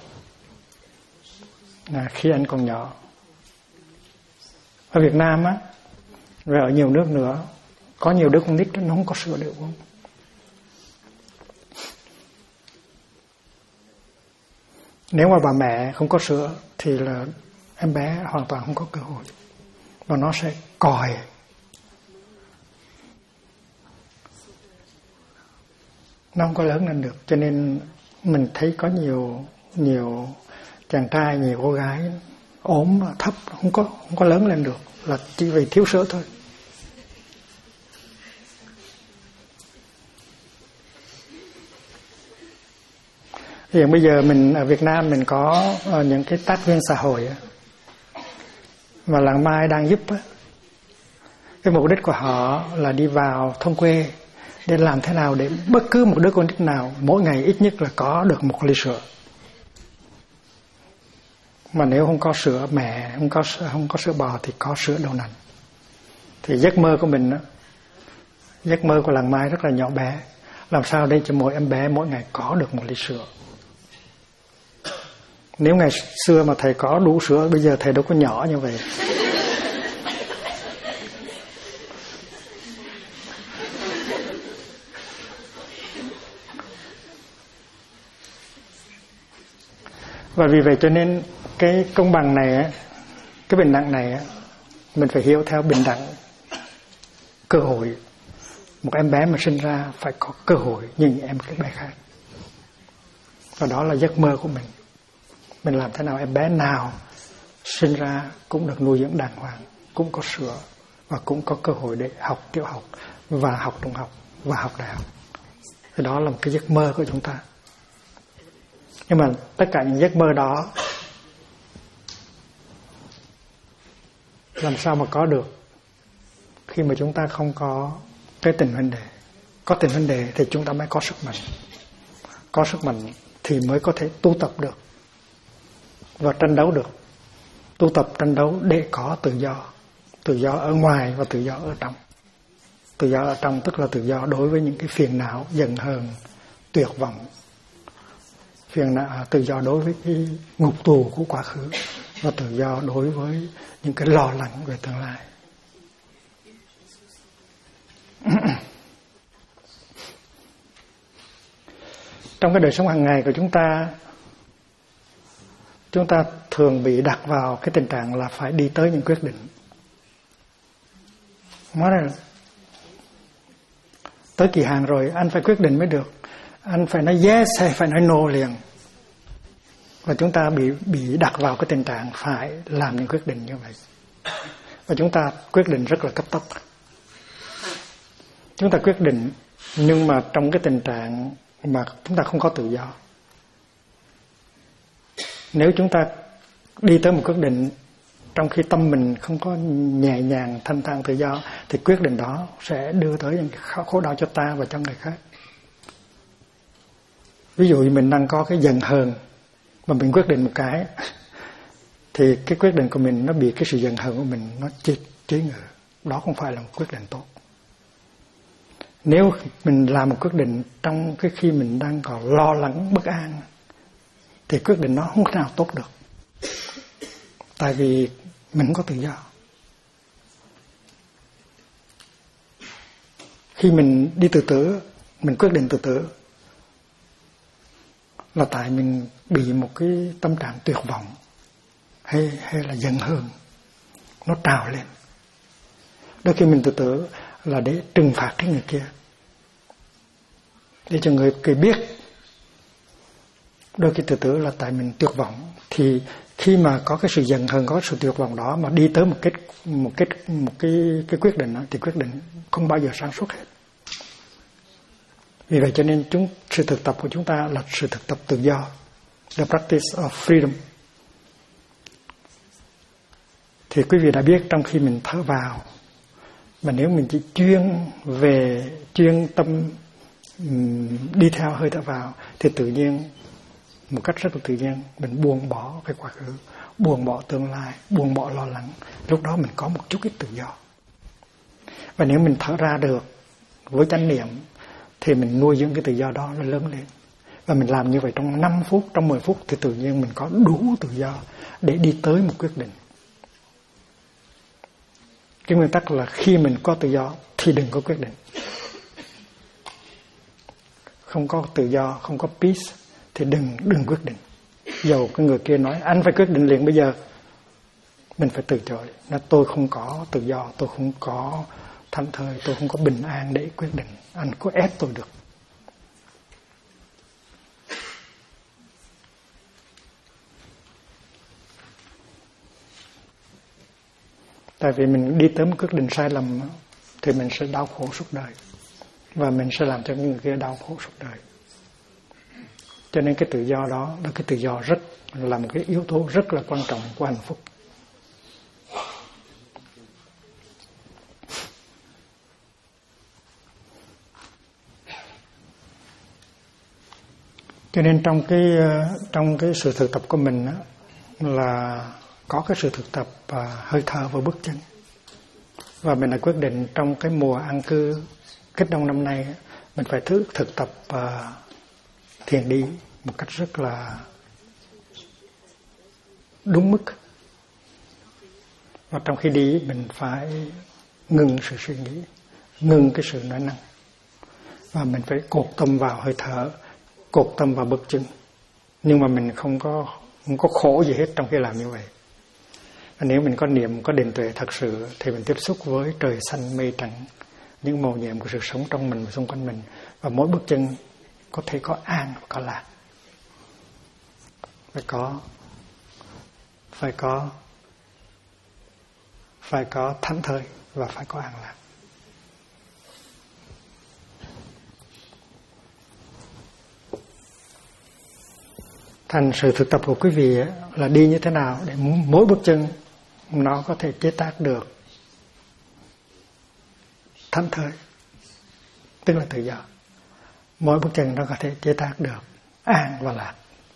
[SPEAKER 1] khi anh còn nhỏ. Ở Việt Nam á, và ở nhiều nước nữa, có nhiều đứa con nít nó không có sữa để uống. Nếu mà bà mẹ không có sữa thì là em bé hoàn toàn không có cơ hội, và nó sẽ còi. Nó không có lớn lên được. Cho nên mình thấy có nhiều chàng trai, nhiều cô gái ốm thấp, không có lớn lên được, là chỉ vì thiếu sữa thôi. Hiện bây giờ mình ở Việt Nam mình có những cái tác viên xã hội mà Làng Mai đang giúp. Cái mục đích của họ là đi vào thôn quê để làm thế nào để bất cứ một đứa con nít nào mỗi ngày ít nhất là có được một ly sữa. Mà nếu không có sữa mẹ, không có sữa bò thì có sữa đậu nành. Thì giấc mơ của mình đó, giấc mơ của Làng Mai rất là nhỏ bé, làm sao để cho mỗi em bé mỗi ngày có được một ly sữa. Nếu ngày xưa mà thầy có đủ sữa, bây giờ thầy đâu có nhỏ như vậy. Và vì vậy cho nên cái công bằng này, cái bình đẳng này, mình phải hiểu theo bình đẳng cơ hội. Một em bé mà sinh ra phải có cơ hội như những em bé khác. Và đó là giấc mơ của mình. Mình làm thế nào em bé nào sinh ra cũng được nuôi dưỡng đàng hoàng, cũng có sữa và cũng có cơ hội để học tiểu học và học trung học và học đại học. Thì đó là một cái giấc mơ của chúng ta. Nhưng mà tất cả những giấc mơ đó làm sao mà có được khi mà chúng ta không có cái tình huynh đệ. Có tình huynh đệ thì chúng ta mới có sức mạnh. Có sức mạnh thì mới có thể tu tập được và tranh đấu được. Tu tập tranh đấu để có tự do. Tự do ở ngoài và tự do ở trong. Tự do ở trong tức là tự do đối với những cái phiền não, giận hờn, tuyệt vọng. Tự do đối với cái ngục tù của quá khứ, và tự do đối với những cái lo lắng về tương lai. Trong cái đời sống hàng ngày của chúng ta thường bị đặt vào cái tình trạng là phải đi tới những quyết định. Nói là tới kỳ hạn rồi anh phải quyết định mới được. Anh phải nói yes hay phải nói no liền. Và chúng ta bị đặt vào cái tình trạng phải làm những quyết định như vậy. Và chúng ta quyết định rất là cấp tốc. Chúng ta quyết định nhưng mà trong cái tình trạng mà chúng ta không có tự do. Nếu chúng ta đi tới một quyết định trong khi tâm mình không có nhẹ nhàng, thanh thản, tự do, thì quyết định đó sẽ đưa tới những khổ đau cho ta và cho người khác. Ví dụ như mình đang có cái giận hờn mà mình quyết định một cái, thì cái quyết định của mình nó bị cái sự giận hờn của mình nó chế ngự. Đó không phải là một quyết định tốt. Nếu mình làm một quyết định trong cái khi mình đang còn lo lắng, bất an, thì quyết định nó không thể nào tốt được. Tại vì mình không có tự do. Khi mình đi tự tử, mình quyết định tự tử, là tại mình bị một cái tâm trạng tuyệt vọng hay là giận hờn nó trào lên. Đôi khi mình tự tử là để trừng phạt cái người kia, để cho người kia biết. Đôi khi tự tử là tại mình tuyệt vọng. Thì khi mà có cái sự giận hờn, có sự tuyệt vọng đó mà đi tới một cái quyết định đó, thì quyết định không bao giờ sáng suốt hết. Vì vậy cho nên sự thực tập của chúng ta là sự thực tập tự do, the practice of freedom. Thì quý vị đã biết trong khi mình thở vào, mà nếu mình chỉ chuyên tâm đi theo hơi thở vào, thì tự nhiên, một cách rất là tự nhiên, mình buông bỏ cái quá khứ, buông bỏ tương lai, buông bỏ lo lắng. Lúc đó mình có một chút ít tự do. Và nếu mình thở ra được với chánh niệm, thì mình nuôi dưỡng cái tự do đó nó lớn lên. Và mình làm như vậy trong 5 phút, trong 10 phút, thì tự nhiên mình có đủ tự do để đi tới một quyết định. Cái nguyên tắc là khi mình có tự do thì đừng có quyết định. Không có tự do, không có peace thì đừng quyết định. Dầu cái người kia nói anh phải quyết định liền bây giờ, mình phải từ chối. Nói tôi không có tự do, tôi không có thảnh thơi, tôi không có bình an để quyết định. Anh có ép tôi được. Tại vì mình đi tới một quyết định sai lầm thì mình sẽ đau khổ suốt đời. Và mình sẽ làm cho người kia đau khổ suốt đời. Cho nên cái tự do đó là cái tự do là một cái yếu tố rất là quan trọng của hạnh phúc. Cho nên trong cái sự thực tập của mình á, là có cái sự thực tập hơi thở và bước chân. Và mình đã quyết định trong cái mùa an cư Kết Đông năm nay, mình phải thực tập thiền đi một cách rất là đúng mức. Và trong khi đi mình phải ngừng sự suy nghĩ, ngừng cái sự nói năng. Và mình phải cột tâm vào hơi thở, cột tâm vào bước chân. Nhưng mà mình không có khổ gì hết trong khi làm như vậy. Và nếu mình có niệm, có định tuệ thật sự thì mình tiếp xúc với trời xanh mây trắng, những màu nhiệm của sự sống trong mình và xung quanh mình. Và mỗi bước chân có thể có an và có lạc. Phải có thảnh thơi và phải có an lạc. Thành sự thực tập của quý vị là đi như thế nào để mỗi bước chân nó có thể chế tác được thảnh thơi, tức là tự do. Mỗi bước chân nó có thể chế tác được an và lạc.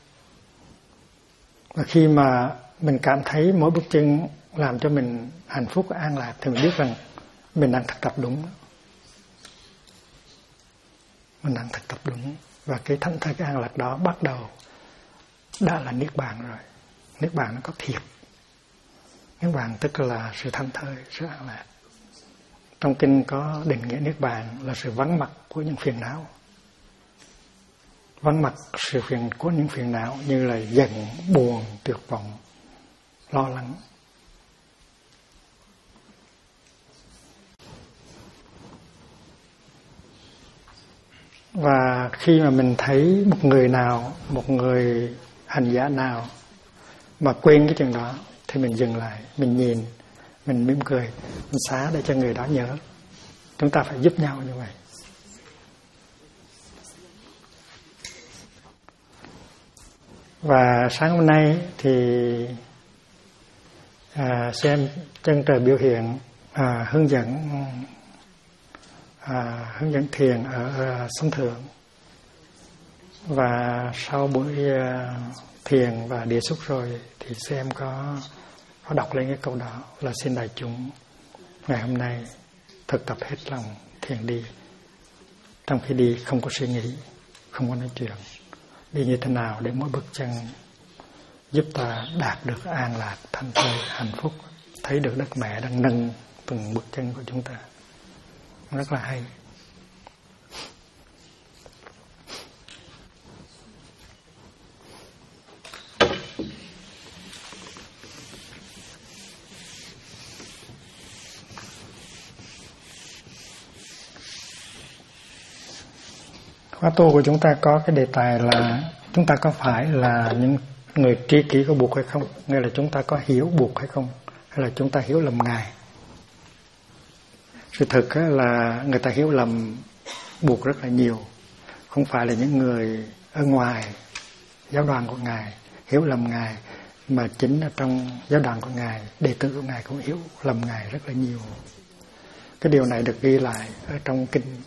[SPEAKER 1] Và khi mà mình cảm thấy mỗi bước chân làm cho mình hạnh phúc và an lạc thì mình biết rằng mình đang thực tập đúng. Mình đang thực tập đúng. Và cái thảnh thơi, cái an lạc đó bắt đầu đã là niết bàn rồi. Niết bàn nó có thiệt. Niết bàn tức là sự thảnh thơi, sự an lạc. Trong kinh có định nghĩa niết bàn là sự vắng mặt của những phiền não. Vắng mặt của những phiền não như là giận, buồn, tuyệt vọng, lo lắng. Và khi mà mình thấy một người hành giả nào mà quên cái chuyện đó thì mình dừng lại, mình nhìn, mình mỉm cười, mình xá để cho người đó nhớ. Chúng ta phải giúp nhau như vậy. Và sáng hôm nay thì xem chân trời biểu hiện hướng dẫn thiền ở sân thượng. Và sau buổi thiền và đề xuất rồi thì xem có đọc lên cái câu đó là xin đại chúng ngày hôm nay thực tập hết lòng thiền đi. Trong khi đi không có suy nghĩ, không có nói chuyện. Đi như thế nào để mỗi bước chân giúp ta đạt được an lạc, thanh thơi, hạnh phúc, thấy được đất mẹ đang nâng từng bước chân của chúng ta. Rất là hay. Khóa tu của chúng ta có cái đề tài là chúng ta có phải là những người tri kỷ của Bụt hay không? Nghĩa là chúng ta có hiểu Bụt hay không? Hay là chúng ta hiểu lầm Ngài? Sự thực là người ta hiểu lầm Bụt rất là nhiều. Không phải là những người ở ngoài giáo đoàn của Ngài hiểu lầm Ngài, mà chính ở trong giáo đoàn của Ngài, đệ tử của Ngài cũng hiểu lầm Ngài rất là nhiều. Cái điều này được ghi lại ở trong kinh.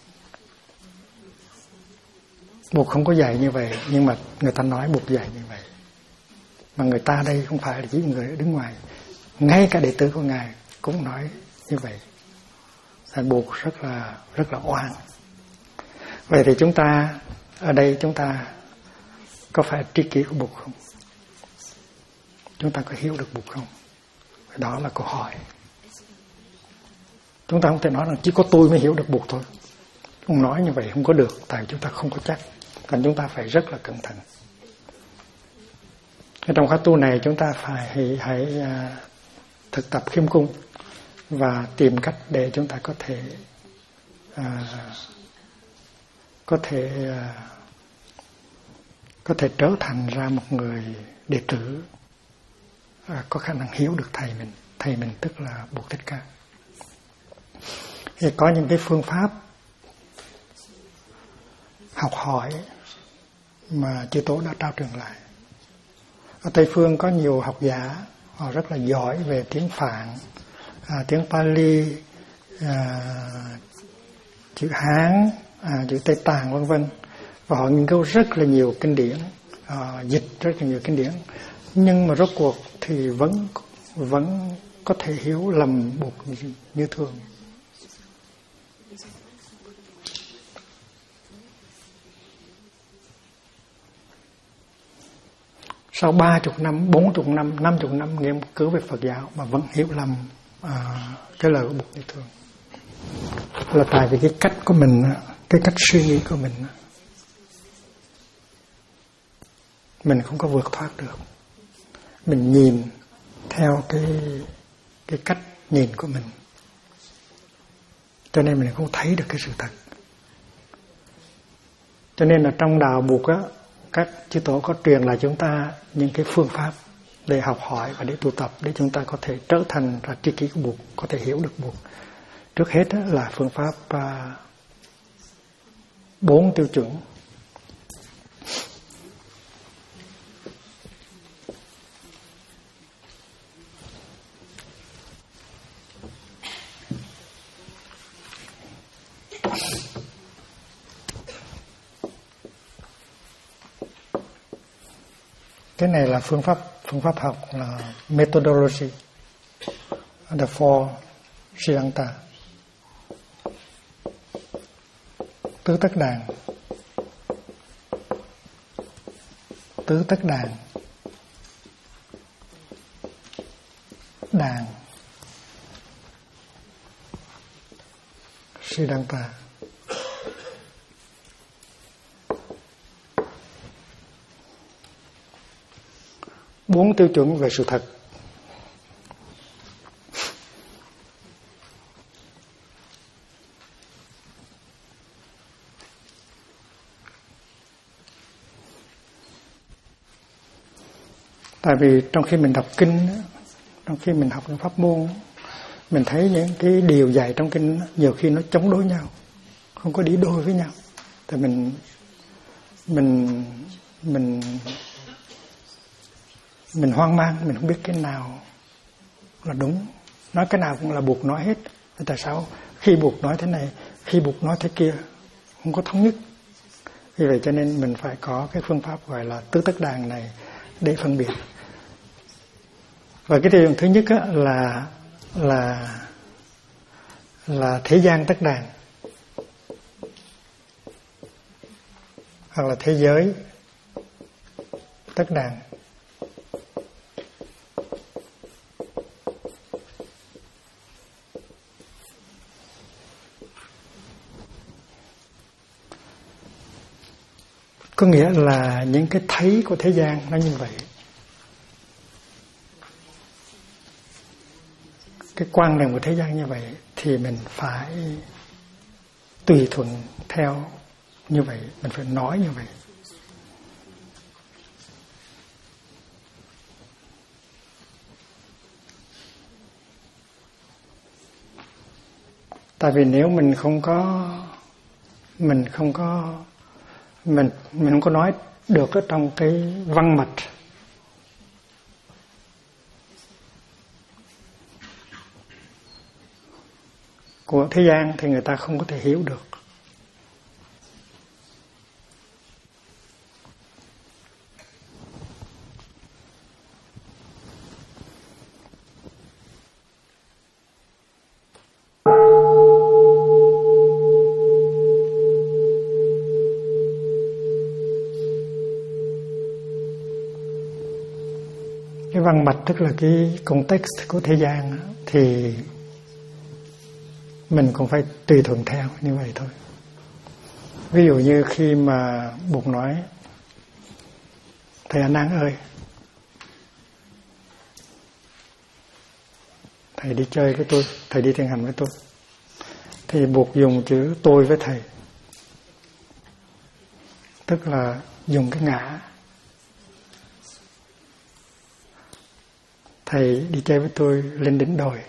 [SPEAKER 1] Bụt không có dạy như vậy, nhưng mà người ta nói Bụt dạy như vậy. Mà người ta đây không phải là chỉ người đứng ngoài, ngay cả đệ tử của Ngài cũng nói như vậy. Thành Bụt rất là oan. Vậy thì chúng ta ở đây chúng ta có phải tri kỷ của Bụt không? Chúng ta có hiểu được Bụt không? Đó là câu hỏi. Chúng ta không thể nói rằng chỉ có tôi mới hiểu được Bụt thôi. Không nói như vậy không có được, tại chúng ta không có chắc. Còn chúng ta phải rất là cẩn thận. Trong khóa tu này chúng ta hãy thực tập khiêm cung và tìm cách để chúng ta có thể trở thành ra một người đệ tử có khả năng hiểu được thầy mình. Thầy mình tức là Bụt Thích Ca. Thì có những cái phương pháp học hỏi mà chư Tổ đã trao truyền lại. Ở Tây Phương có nhiều học giả, họ rất là giỏi về tiếng Phạn, tiếng Pali, chữ Hán, chữ Tây Tạng vân vân, và họ nghiên cứu rất là nhiều kinh điển, dịch rất là nhiều kinh điển, nhưng mà rốt cuộc thì vẫn có thể hiểu lầm Bụt như thường. Sau 30 năm, 40 năm, 50 năm nghiên cứu về Phật giáo mà vẫn hiểu lầm cái lời của Bụt như thường. Là tại vì cái cách của mình, cái cách suy nghĩ của mình không có vượt thoát được. Mình nhìn theo cái cách nhìn của mình, cho nên mình không thấy được cái sự thật. Cho nên là trong đạo Bụt á, các chư Tổ có truyền lại chúng ta những cái phương pháp để học hỏi và để tu tập, để chúng ta có thể trở thành ra tri kỷ của Bụt, có thể hiểu được Bụt. Trước hết là phương pháp 4 tiêu chuẩn. Cái này là phương pháp học là methodology, the four Siddhanta. Tứ tất đàn, đàn, Siddhanta. Bốn tiêu chuẩn về sự thật. Tại vì trong khi mình đọc kinh, trong khi mình học những pháp môn, mình thấy những cái điều dạy trong kinh nhiều khi nó chống đối nhau, không có đi đôi với nhau. Thì mình hoang mang, mình không biết cái nào là đúng, nói cái nào cũng là buộc nói hết. Tại sao khi buộc nói thế này, khi buộc nói thế kia, không có thống nhất. Vì vậy cho nên mình phải có cái phương pháp gọi là tứ tất đàn này để phân biệt. Và cái tiêu thứ nhất á, là thế gian tất đàn, hoặc là thế giới tất đàn. Có nghĩa là những cái thấy của thế gian nó như vậy. Cái quan niệm của thế gian như vậy thì mình phải tùy thuận theo như vậy, mình phải nói như vậy. Tại vì nếu mình không có nói được ở trong cái văn mạch của thế gian thì người ta không có thể hiểu được. Cái văn mạch tức là cái context của thế gian thì mình cũng phải tùy thuận theo như vậy thôi. Ví dụ như khi mà Bụt nói thầy A Nan ơi, thầy đi chơi với tôi, thầy đi thiền hành với tôi, thì Bụt dùng chữ tôi với thầy, tức là dùng cái ngã. Thầy đi chơi với tôi lên đỉnh đồi,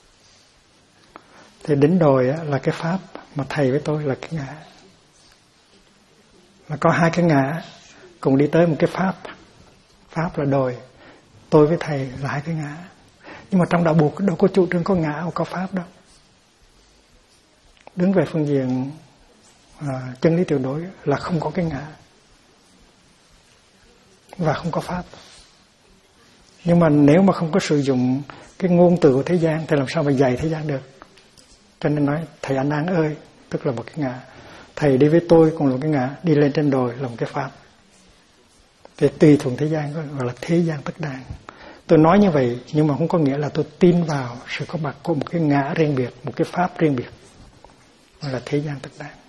[SPEAKER 1] thì đỉnh đồi là cái pháp, mà thầy với tôi là cái ngã. Là có hai cái ngã cùng đi tới một cái pháp. Pháp là đồi, tôi với thầy là hai cái ngã. Nhưng mà trong đạo Bụt đâu có chủ trương có ngã hoặc có pháp đâu. Đứng về phương diện chân lý tuyệt đối là không có cái ngã và không có pháp. Nhưng mà nếu mà không có sử dụng cái ngôn từ của thế gian thì làm sao mà dạy thế gian được. Cho nên nói thầy A Nan ơi, tức là một cái ngã. Thầy đi với tôi cũng là một cái ngã, đi lên trên đồi là một cái pháp. Thì tùy thuận thế gian gọi là thế gian tất đàn. Tôi nói như vậy nhưng mà không có nghĩa là tôi tin vào sự có mặt của một cái ngã riêng biệt, một cái pháp riêng biệt, gọi là thế gian tất đàn.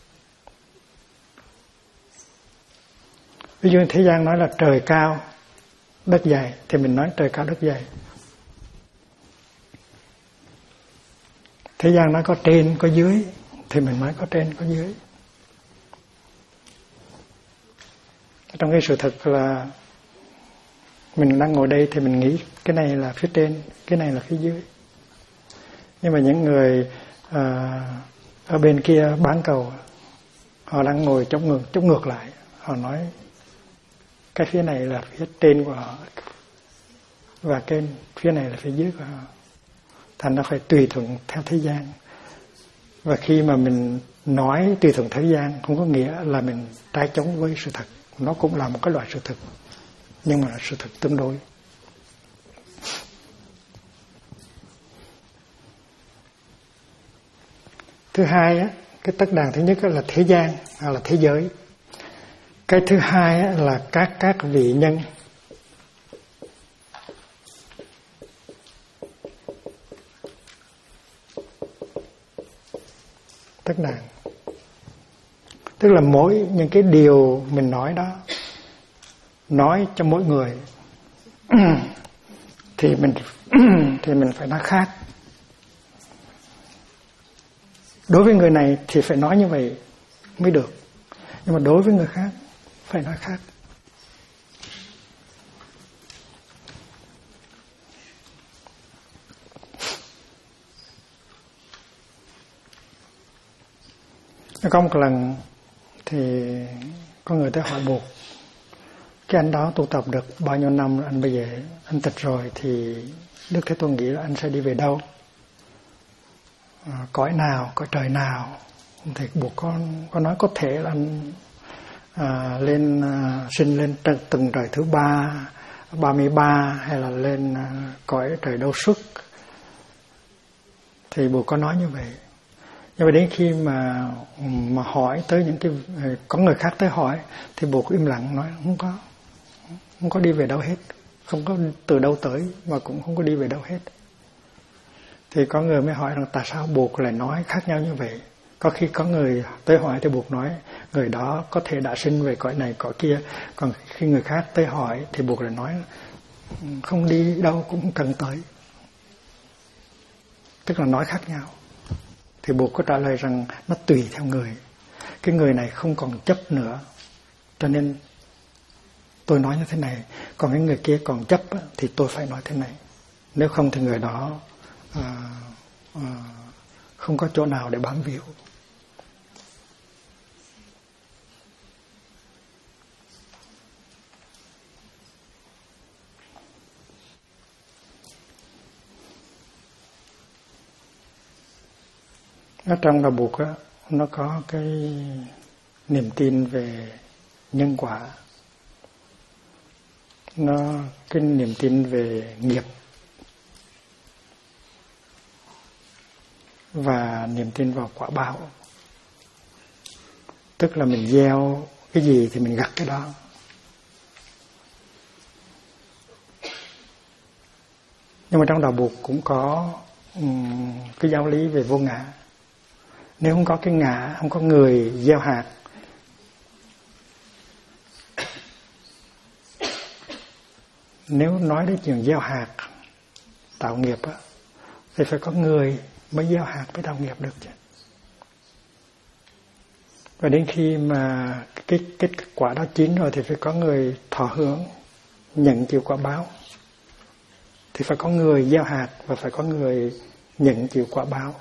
[SPEAKER 1] Ví dụ như thế gian nói là trời cao đất dày thì mình nói trời cao đất dày. Thế gian nói có trên có dưới thì mình nói có trên có dưới. Trong cái sự thật là mình đang ngồi đây thì mình nghĩ cái này là phía trên, cái này là phía dưới. Nhưng mà những người ở bên kia bán cầu, họ đang ngồi chống ngược lại, họ nói cái phía này là phía trên của họ và cái phía này là phía dưới của họ. Thành nó phải tùy thuận theo thế gian. Và khi mà mình nói tùy thuận thế gian không có nghĩa là mình trái chống với sự thật. Nó cũng là một cái loại sự thật, nhưng mà là sự thật tương đối. Thứ hai á, cái tất đàn thứ nhất là thế gian hoặc là thế giới. Cái thứ hai á, là các vị nhân. Tất đàn tức là mỗi những cái điều mình nói đó, nói cho mỗi người thì mình phải nói khác. Đối với người này thì phải nói như vậy mới được, nhưng mà đối với người khác phải nói khác. Có một lần thì có người tới hỏi Buộc, cái anh đó tu tập được bao nhiêu năm, anh bây giờ anh tịch rồi thì Đức Thế Tôn nghĩ là anh sẽ đi về đâu, cõi nào, cõi trời nào? Thì Buộc có nói có thể là anh sinh lên tầng trời thứ 33 hay là lên cõi trời Đâu Xuất. Thì Buộc có nói như vậy. Nhưng mà đến khi mà hỏi tới những cái, có người khác tới hỏi thì Buộc im lặng nói không có đi về đâu hết, không có từ đâu tới mà cũng không có đi về đâu hết. Thì có người mới hỏi rằng tại sao Buộc lại nói khác nhau như vậy. Có khi có người tới hỏi thì Buộc nói người đó có thể đã sinh về cõi này cõi kia, còn khi người khác tới hỏi thì Buộc lại nói không đi đâu cũng không cần tới, tức là nói khác nhau. Thì Buộc có trả lời rằng nó tùy theo người, cái người này không còn chấp nữa cho nên tôi nói như thế này, còn cái người kia còn chấp thì tôi phải nói thế này, nếu không thì người đó không có chỗ nào để bám víu. Ở trong đạo Buộc á, nó có cái niềm tin về nhân quả, cái niềm tin về nghiệp và niềm tin vào quả báo. Tức là mình gieo cái gì thì mình gặt cái đó. Nhưng mà trong đạo Buộc cũng có cái giáo lý về vô ngã. Nếu không có cái ngã, không có người gieo hạt, nếu nói đến chuyện gieo hạt tạo nghiệp á, thì phải có người mới gieo hạt mới tạo nghiệp được chứ. Và đến khi mà cái quả đó chín rồi thì phải có người thọ hưởng, nhận chịu quả báo. Thì phải có người gieo hạt và phải có người nhận chịu quả báo.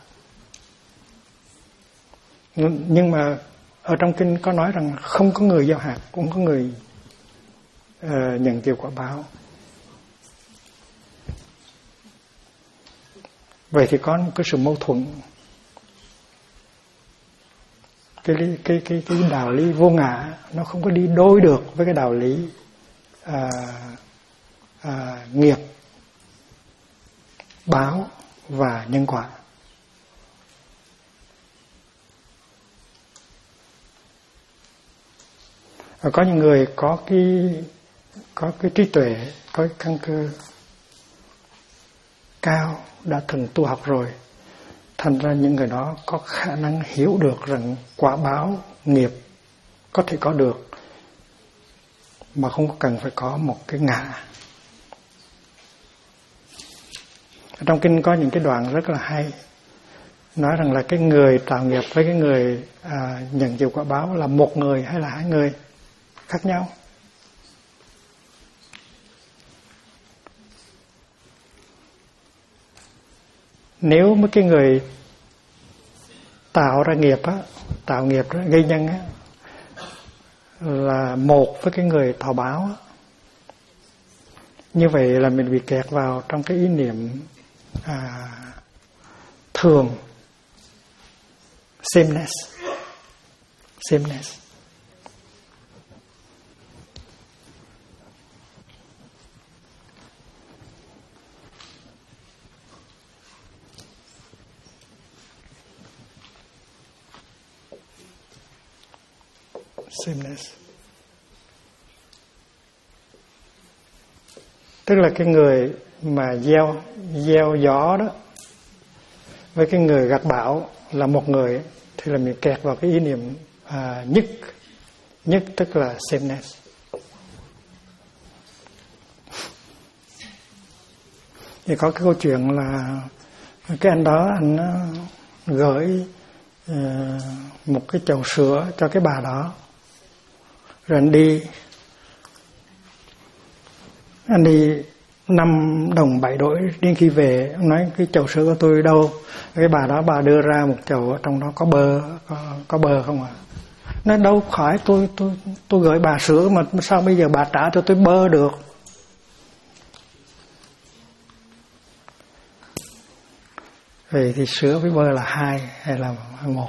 [SPEAKER 1] Nhưng mà ở trong kinh có nói rằng không có người gieo hạt, cũng có người nhận chịu quả báo. Vậy thì có một cái sự mâu thuẫn. Cái đạo lý vô ngã nó không có đi đôi được với cái đạo lý nghiệp, báo và nhân quả. Và có những người có cái trí tuệ, có cái căn cơ cao, đã từng tu học rồi, thành ra những người đó có khả năng hiểu được rằng quả báo nghiệp có thể có được mà không cần phải có một cái ngã. Trong kinh có những cái đoạn rất là hay, nói rằng là cái người tạo nghiệp với cái người nhận chịu quả báo là một người hay là hai người khác nhau. Nếu mấy cái người tạo ra nghiệp á, tạo nghiệp đó, gây nhân á, là một với cái người thọ báo á, như vậy là mình bị kẹt vào trong cái ý niệm thường, sameness. Sameness. Tức là cái người mà gieo gió đó với cái người gặt bão là một người, thì là mình kẹt vào cái ý niệm nhất tức là sameness. Thì có cái câu chuyện là cái anh đó anh gửi một cái chậu sữa cho cái bà đó, rồi anh đi 5 đồng 7 đổi. Đến khi về ông nói cái chậu sữa của tôi đâu, cái bà đó bà đưa ra một chậu ở trong đó có bơ không à. Nói đâu phải, tôi gửi bà sữa mà sao bây giờ bà trả cho tôi bơ được. Vậy thì sữa với bơ là 2 hay là 1?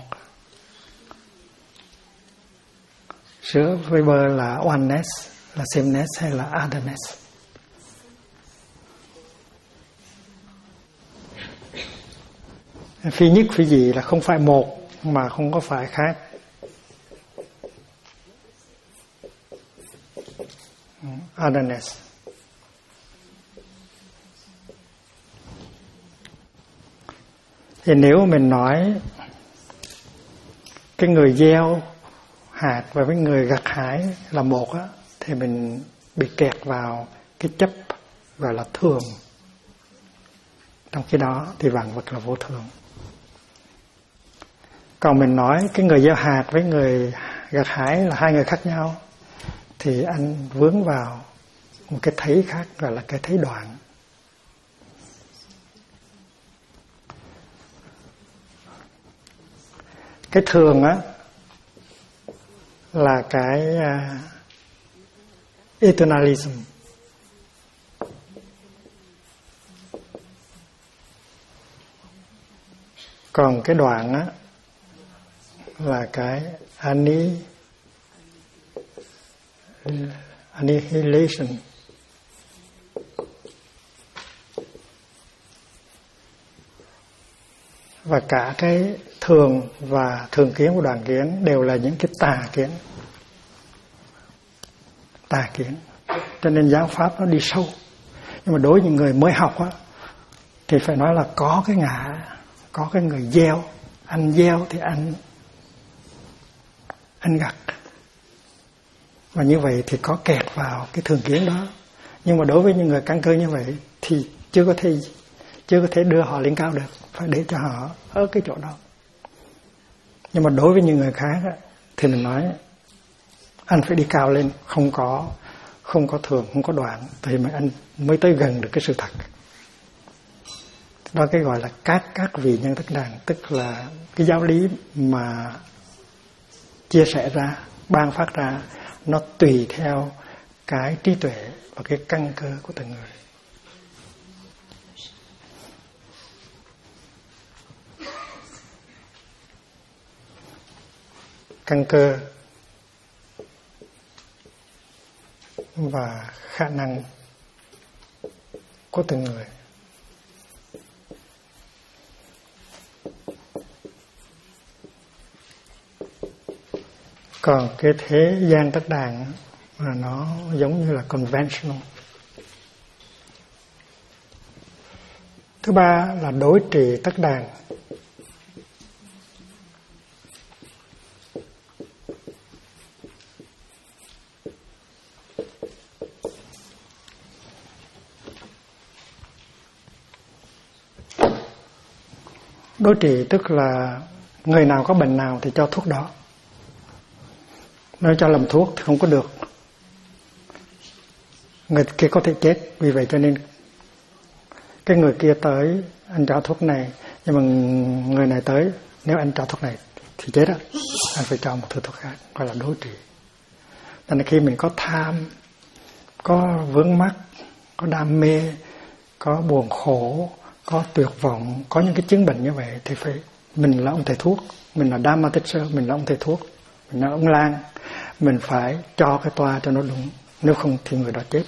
[SPEAKER 1] Sữa với bơ là oneness, là sameness hay là otherness? Phi nhất phi gì là không phải một mà không có phải khác. Otherness. Thì nếu mình nói cái người gieo hạt và với người gặt hái là một á, thì mình bị kẹt vào cái chấp gọi là thường. Trong khi đó thì vạn vật là vô thường. Còn mình nói cái người gieo hạt với người gặt hái là 2 người khác nhau, thì anh vướng vào một cái thấy khác, gọi là cái thấy đoạn. Cái thường á là cái eternalism. Còn cái đoạn á là cái annihilation. Và cả cái thường và thường kiến của đoạn kiến đều là những cái tà kiến. Tà kiến. Cho nên giáo pháp nó đi sâu. Nhưng mà đối với những người mới học á, thì phải nói là có cái ngã, có cái người gieo. Anh gieo thì anh gặt. Và như vậy thì có kẹt vào cái thường kiến đó. Nhưng mà đối với những người căn cơ như vậy thì chưa có thể đưa họ lên cao được, phải để cho họ ở cái chỗ đó. Nhưng mà đối với những người khác á, thì mình nói anh phải đi cao lên, không có thường, không có đoạn, thì mà anh mới tới gần được cái sự thật. Đó cái gọi là các vị nhân tất đàn, tức là cái giáo lý mà chia sẻ ra, ban phát ra, nó tùy theo cái trí tuệ và cái căn cơ của từng người. Căn cơ và khả năng của từng người. Còn cái thế gian tất đàn mà nó giống như là conventional. Thứ ba là đối trị tất đàn. Đối trị tức là người nào có bệnh nào thì cho thuốc đó. Nếu cho làm thuốc thì không có được. Người kia có thể chết. Vì vậy cho nên cái người kia tới anh cho thuốc này, nhưng mà người này tới nếu anh cho thuốc này thì chết á, anh phải cho một thứ thuốc khác, gọi là đối trị. Nên là khi mình có tham, có vướng mắc, có đam mê, có buồn khổ, có tuyệt vọng, có những cái chứng bệnh như vậy thì phải mình là ông thầy thuốc, mình là Dharma Teacher, mình là ông thầy thuốc, mình là ông lang, mình phải cho cái toa cho nó đúng, nếu không thì người đó chết.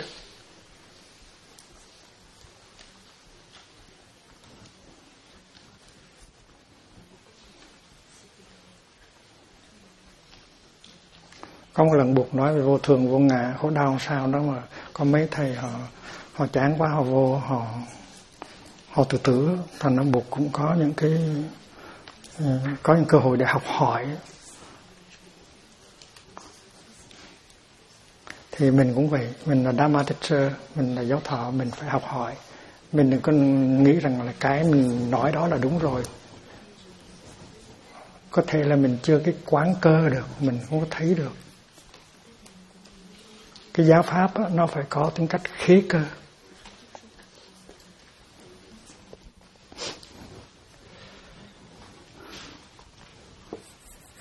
[SPEAKER 1] Có một lần Bụt nói về vô thường vô ngã khổ đau sao đó, mà có mấy thầy họ chán quá, họ tự tử. Thành ra Bụt cũng có những cơ hội để học hỏi. Thì mình cũng vậy, mình là Dharma Teacher, mình là giáo thọ, mình phải học hỏi. Mình đừng có nghĩ rằng là cái mình nói đó là đúng rồi. Có thể là mình chưa cái quán cơ được, mình không có thấy được. Cái giáo pháp á, nó phải có tính cách khế cơ.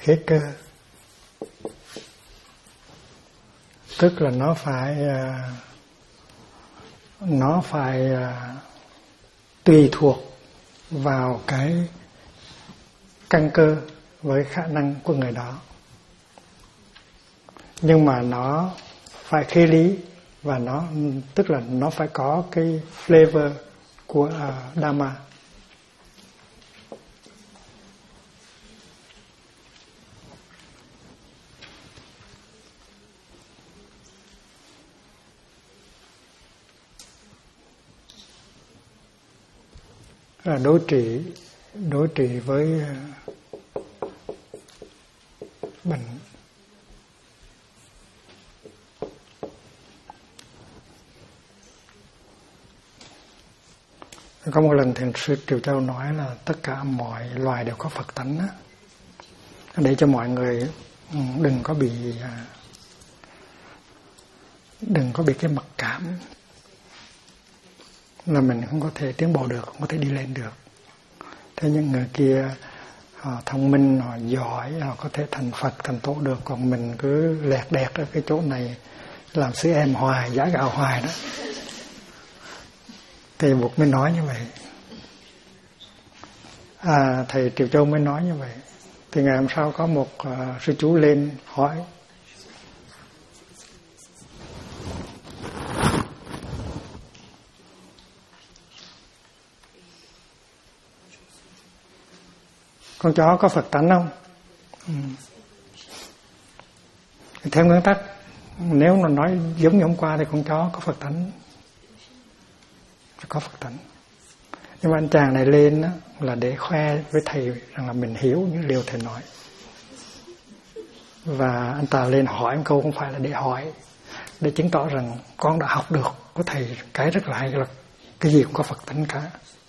[SPEAKER 1] khế cơ, tức là nó phải tùy thuộc vào cái căn cơ với khả năng của người đó, nhưng mà nó phải khế lý, và nó tức là nó phải có cái flavor của Dhamma. Là đối trị với bệnh. Có một lần Thiền sư Triều Châu nói là tất cả mọi loài đều có Phật tánh á, để cho mọi người đừng có bị cái mặc cảm là mình không có thể tiến bộ được, không có thể đi lên được. Thế những người kia họ thông minh, họ giỏi, họ có thể thành Phật, thành Tổ được, còn mình cứ lẹt đẹt ở cái chỗ này làm sư em hoài, giả gạo hoài đó. Thầy Bụt mới nói như vậy. Thầy Triều Châu mới nói như vậy. Thì ngày hôm sau có một sư chú lên hỏi: con chó có Phật tánh không? Theo nguyên tắc, nếu nó nói giống như hôm qua thì con chó có Phật tánh, có Phật tánh. Nhưng mà anh chàng này lên đó, là để khoe với thầy rằng là mình hiểu những điều thầy nói. Và anh ta lên hỏi một câu không phải là để hỏi, để chứng tỏ rằng con đã học được của thầy cái rất là hay, là cái gì cũng có Phật tánh cả.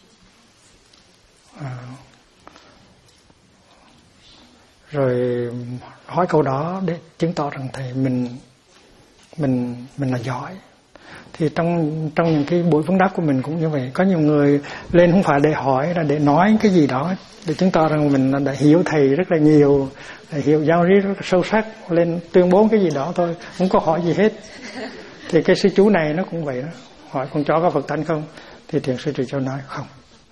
[SPEAKER 1] Rồi hỏi câu đó để chứng tỏ rằng thầy mình là giỏi. Thì trong những cái buổi vấn đáp của mình cũng như vậy. Có nhiều người lên không phải để hỏi, là để nói cái gì đó, để chứng tỏ rằng mình đã hiểu thầy rất là nhiều, hiểu giáo lý rất là sâu sắc, lên tuyên bố cái gì đó thôi, không có hỏi gì hết. Thì cái sư chú này nó cũng vậy đó, hỏi con chó có Phật tánh không? Thì Thiền sư Triều Châu nói không.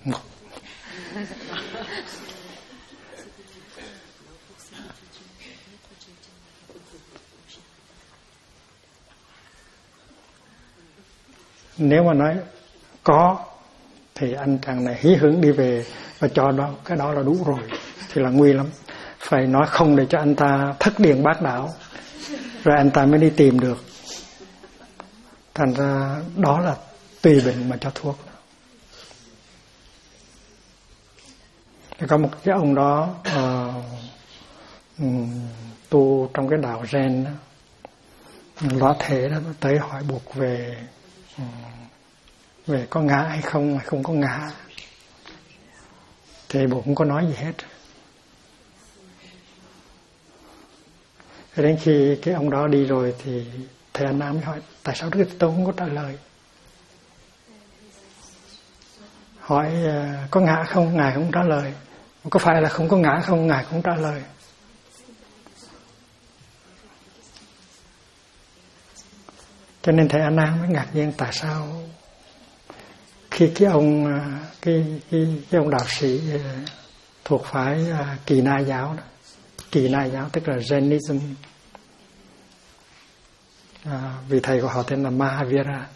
[SPEAKER 1] Nếu mà nói có thì anh chàng này hí hửng đi về và cho đó cái đó là đủ rồi, thì là nguy lắm. Phải nói không để cho anh ta thất điền bát đảo, rồi anh ta mới đi tìm được. Thành ra đó là tùy bệnh mà cho thuốc. Có một cái ông đó tu trong cái đạo Zen đó, lõa thể đó, tới hỏi Bụt về có ngã hay không có ngã. Thì Bụt không có nói gì hết. Thế đến khi cái ông đó đi rồi thì thầy An Nam mới hỏi tại sao Đức Thế Tôn không có trả lời. Hỏi có ngã không, Ngài không trả lời. Có phải là không có ngã không, Ngài không trả lời. Cho nên thầy An Nam mới ngạc nhiên tại sao khi cái ông đạo sĩ thuộc phái Kỳ Na giáo đó, Kỳ Na giáo tức là Jainism, vì thầy của họ tên là Mahavira,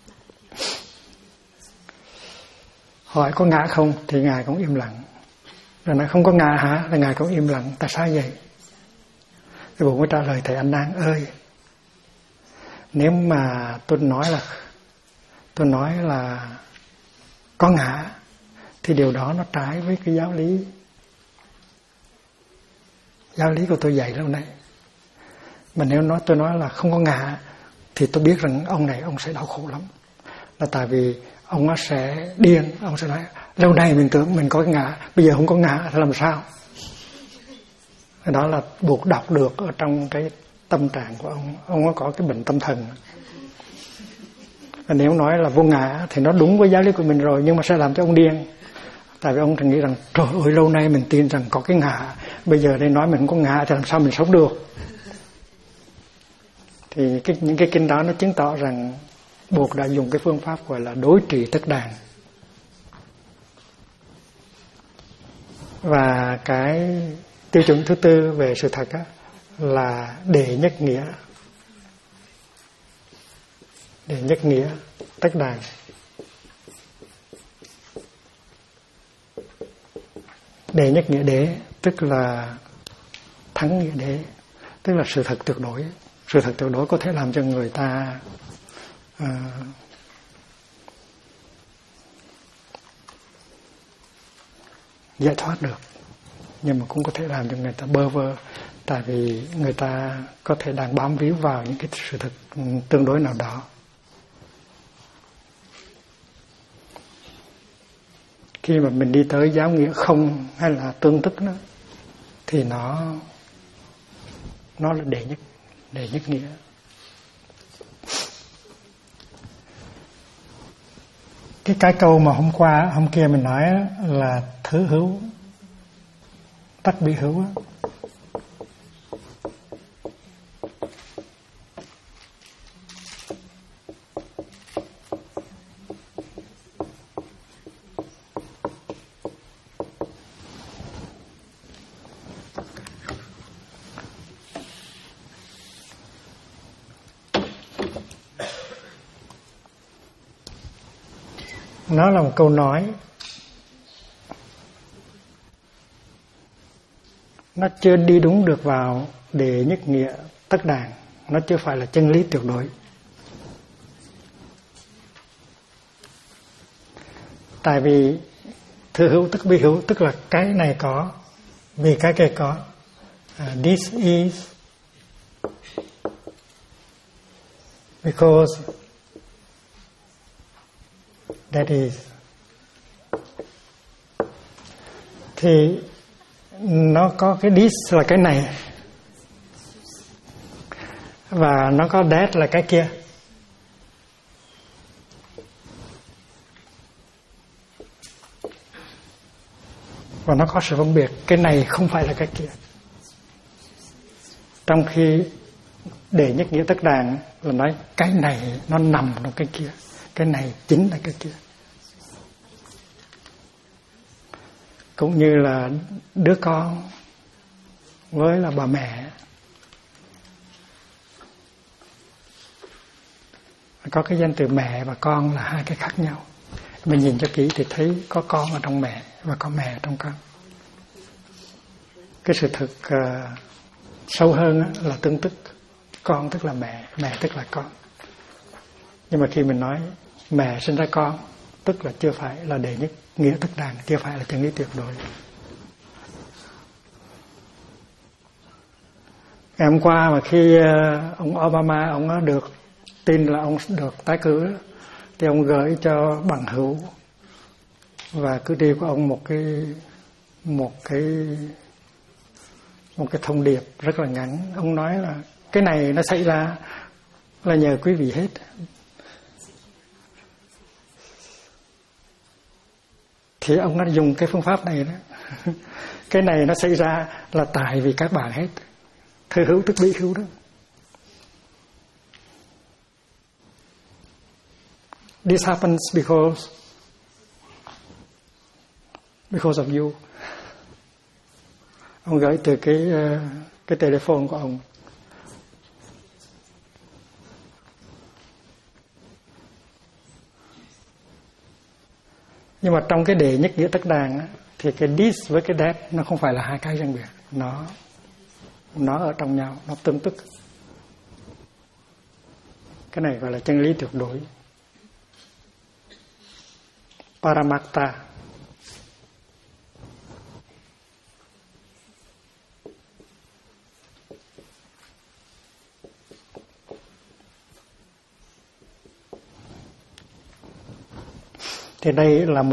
[SPEAKER 1] hỏi có ngã không thì Ngài cũng im lặng. Rồi nói không có ngã hả, là Ngài cũng im lặng. Tại sao vậy? Thì Bụt mới trả lời thầy An Nan ơi, nếu mà tôi nói là có ngã thì điều đó nó trái với cái giáo lý của tôi dạy lâu nay. Mà nếu tôi nói là không có ngã thì tôi biết rằng ông này ông sẽ đau khổ lắm. Là tại vì ông nó sẽ điên, ông sẽ nói lâu nay mình tưởng mình có cái ngã, bây giờ không có ngã thì làm sao? Đó là Bụt đọc được ở trong cái tâm trạng của ông có cái bệnh tâm thần. Và nếu nói là vô ngã thì nó đúng với giáo lý của mình rồi, nhưng mà sẽ làm cho ông điên. Tại vì ông nghĩ rằng trời ơi, lâu nay mình tin rằng có cái ngã, bây giờ đây nói mình không có ngã thì làm sao mình sống được. Thì những cái kinh đó nó chứng tỏ rằng Bụt đã dùng cái phương pháp gọi là đối trị tất đàn. Và cái tiêu chuẩn thứ tư về sự thật á, là đệ nhất nghĩa. Đệ nhất nghĩa tất đàn. Đệ nhất nghĩa đế tức là thắng nghĩa đế, tức là sự thật tuyệt đối. Sự thật tuyệt đối có thể làm cho người ta giải thoát được, nhưng mà cũng có thể làm cho người ta bơ vơ, tại vì người ta có thể đang bám víu vào những cái sự thật tương đối nào đó. Khi mà mình đi tới giáo nghĩa không hay là tương tức đó, thì nó là đệ nhất nghĩa. Cái câu mà hôm kia mình nói là thứ hữu tắc bị hữu á. Nó là một câu nói, nó chưa đi đúng được vào đệ nhất nghĩa tất đàn, nó chưa phải là chân lý tuyệt đối. Tại vì thứ hữu tức bi hữu, tức là cái này có vì cái kia có. This is because that is. Thì nó có cái this là cái này, và nó có that là cái kia. Và nó có sự phân biệt, cái này không phải là cái kia. Trong khi đệ nhất nghĩa tất đàn là nói cái này nó nằm trong cái kia, cái này chính là cái kia. Cũng như là đứa con với là bà mẹ, có cái danh từ mẹ và con là hai cái khác nhau. Mình nhìn cho kỹ thì thấy có con ở trong mẹ và có mẹ trong con. Cái sự thực sâu hơn là tương tức, con tức là mẹ, mẹ tức là con. Nhưng mà khi mình nói mẹ sinh ra con, tức là chưa phải là đệ nhất nghĩa tất đàn, chưa phải là chân lý tuyệt đối. Ngày hôm qua mà khi ông Obama ông được tin là ông được tái cử, thì ông gửi cho bằng hữu và cử tri của ông một cái thông điệp rất là ngắn. Ông nói là cái này nó xảy ra là nhờ quý vị hết. Thì ông đã dùng cái phương pháp này đó. Cái này nó xảy ra là tại vì các bạn hết. Thứ hữu tức bị hữu đó. This happens because of you. Ông gửi từ cái telephone của ông. Nhưng mà trong cái đệ nhất nghĩa tất đàn á, thì cái this với cái that nó không phải là hai cái riêng biệt, nó ở trong nhau, nó tương tức. Cái này gọi là chân lý tuyệt đối, Paramartha. Thì đây là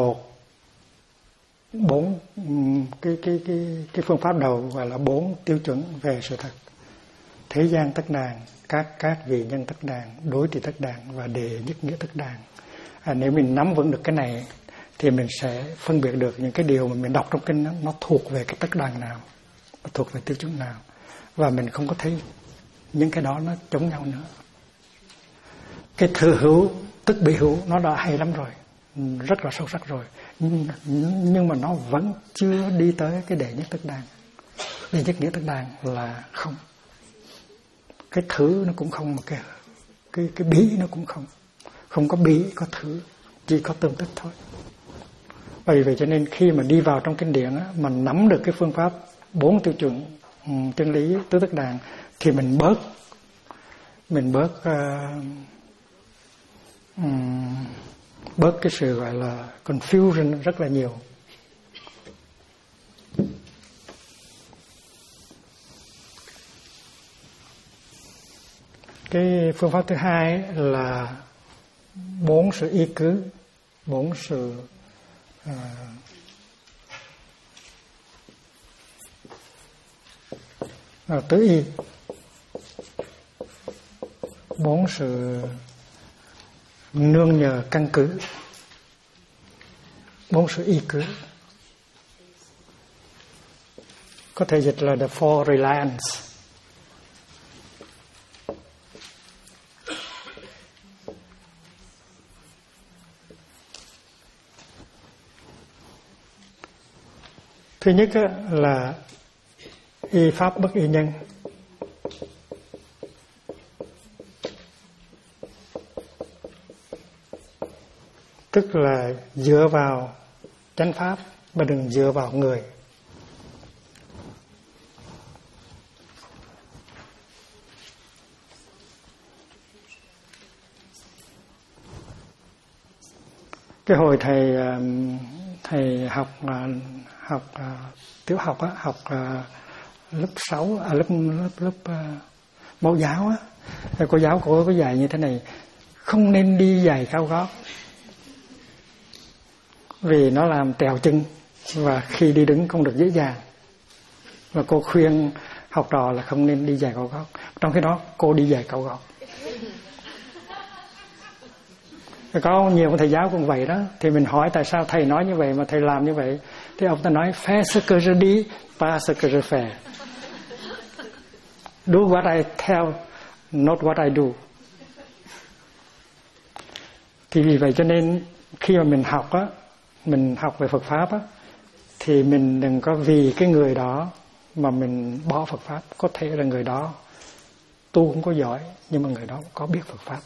[SPEAKER 1] cái phương pháp đầu gọi là 4 tiêu chuẩn về sự thật. Thế gian tất đàn, các vị nhân tất đàn, đối trị tất đàn và đệ nhất nghĩa tất đàn. Nếu mình nắm vững được cái này thì mình sẽ phân biệt được những cái điều mà mình đọc trong kinh đó, nó thuộc về cái tức đàn nào, nó thuộc về tiêu chuẩn nào, và mình không có thấy những cái đó nó chống nhau nữa. Cái thừa hữu tức bị hữu nó đã hay lắm rồi, rất là sâu sắc rồi, nhưng mà nó vẫn chưa đi tới cái đệ nhất tức đàn. Đệ nhất nghĩa tức đàn là không, cái thứ nó cũng không, mà cái bí nó cũng không có bí có thứ, chỉ có tương tức thôi. Bởi vậy cho nên khi mà đi vào trong kinh điển á, mà nắm được cái phương pháp 4 tiêu chuẩn chân lý tứ tức đàn thì mình bớt cái sự gọi là confusion rất là nhiều. Cái phương pháp thứ hai là 4 sự y cứ, 4 sự tứ y, 4 sự nương nhờ căn cứ, 4 sự y cứ. Có thể dịch là the four reliance. Thứ nhất là y pháp bất y nhân. Tức là dựa vào chánh pháp mà đừng dựa vào người. Cái hồi thầy học tiểu học á, học lớp 6 lớp mẫu giáo á, thì cô giáo cô có dạy như thế này: không nên đi giày cao gót vì nó làm tèo chân và khi đi đứng không được dễ dàng. Và cô khuyên học trò là không nên đi giày cao gót. Trong khi đó cô đi giày cao gót. Có nhiều thầy giáo cũng vậy đó. Thì mình hỏi tại sao thầy nói như vậy mà thầy làm như vậy. Thì ông ta nói fais ce que je dis, pas ce que je fais. Do what I tell, not what I do. Thì vì vậy cho nên khi mà mình học á, mình học về Phật Pháp á, thì mình đừng có vì cái người đó mà mình bỏ Phật Pháp. Có thể là người đó tu không có giỏi, nhưng mà người đó có biết Phật Pháp.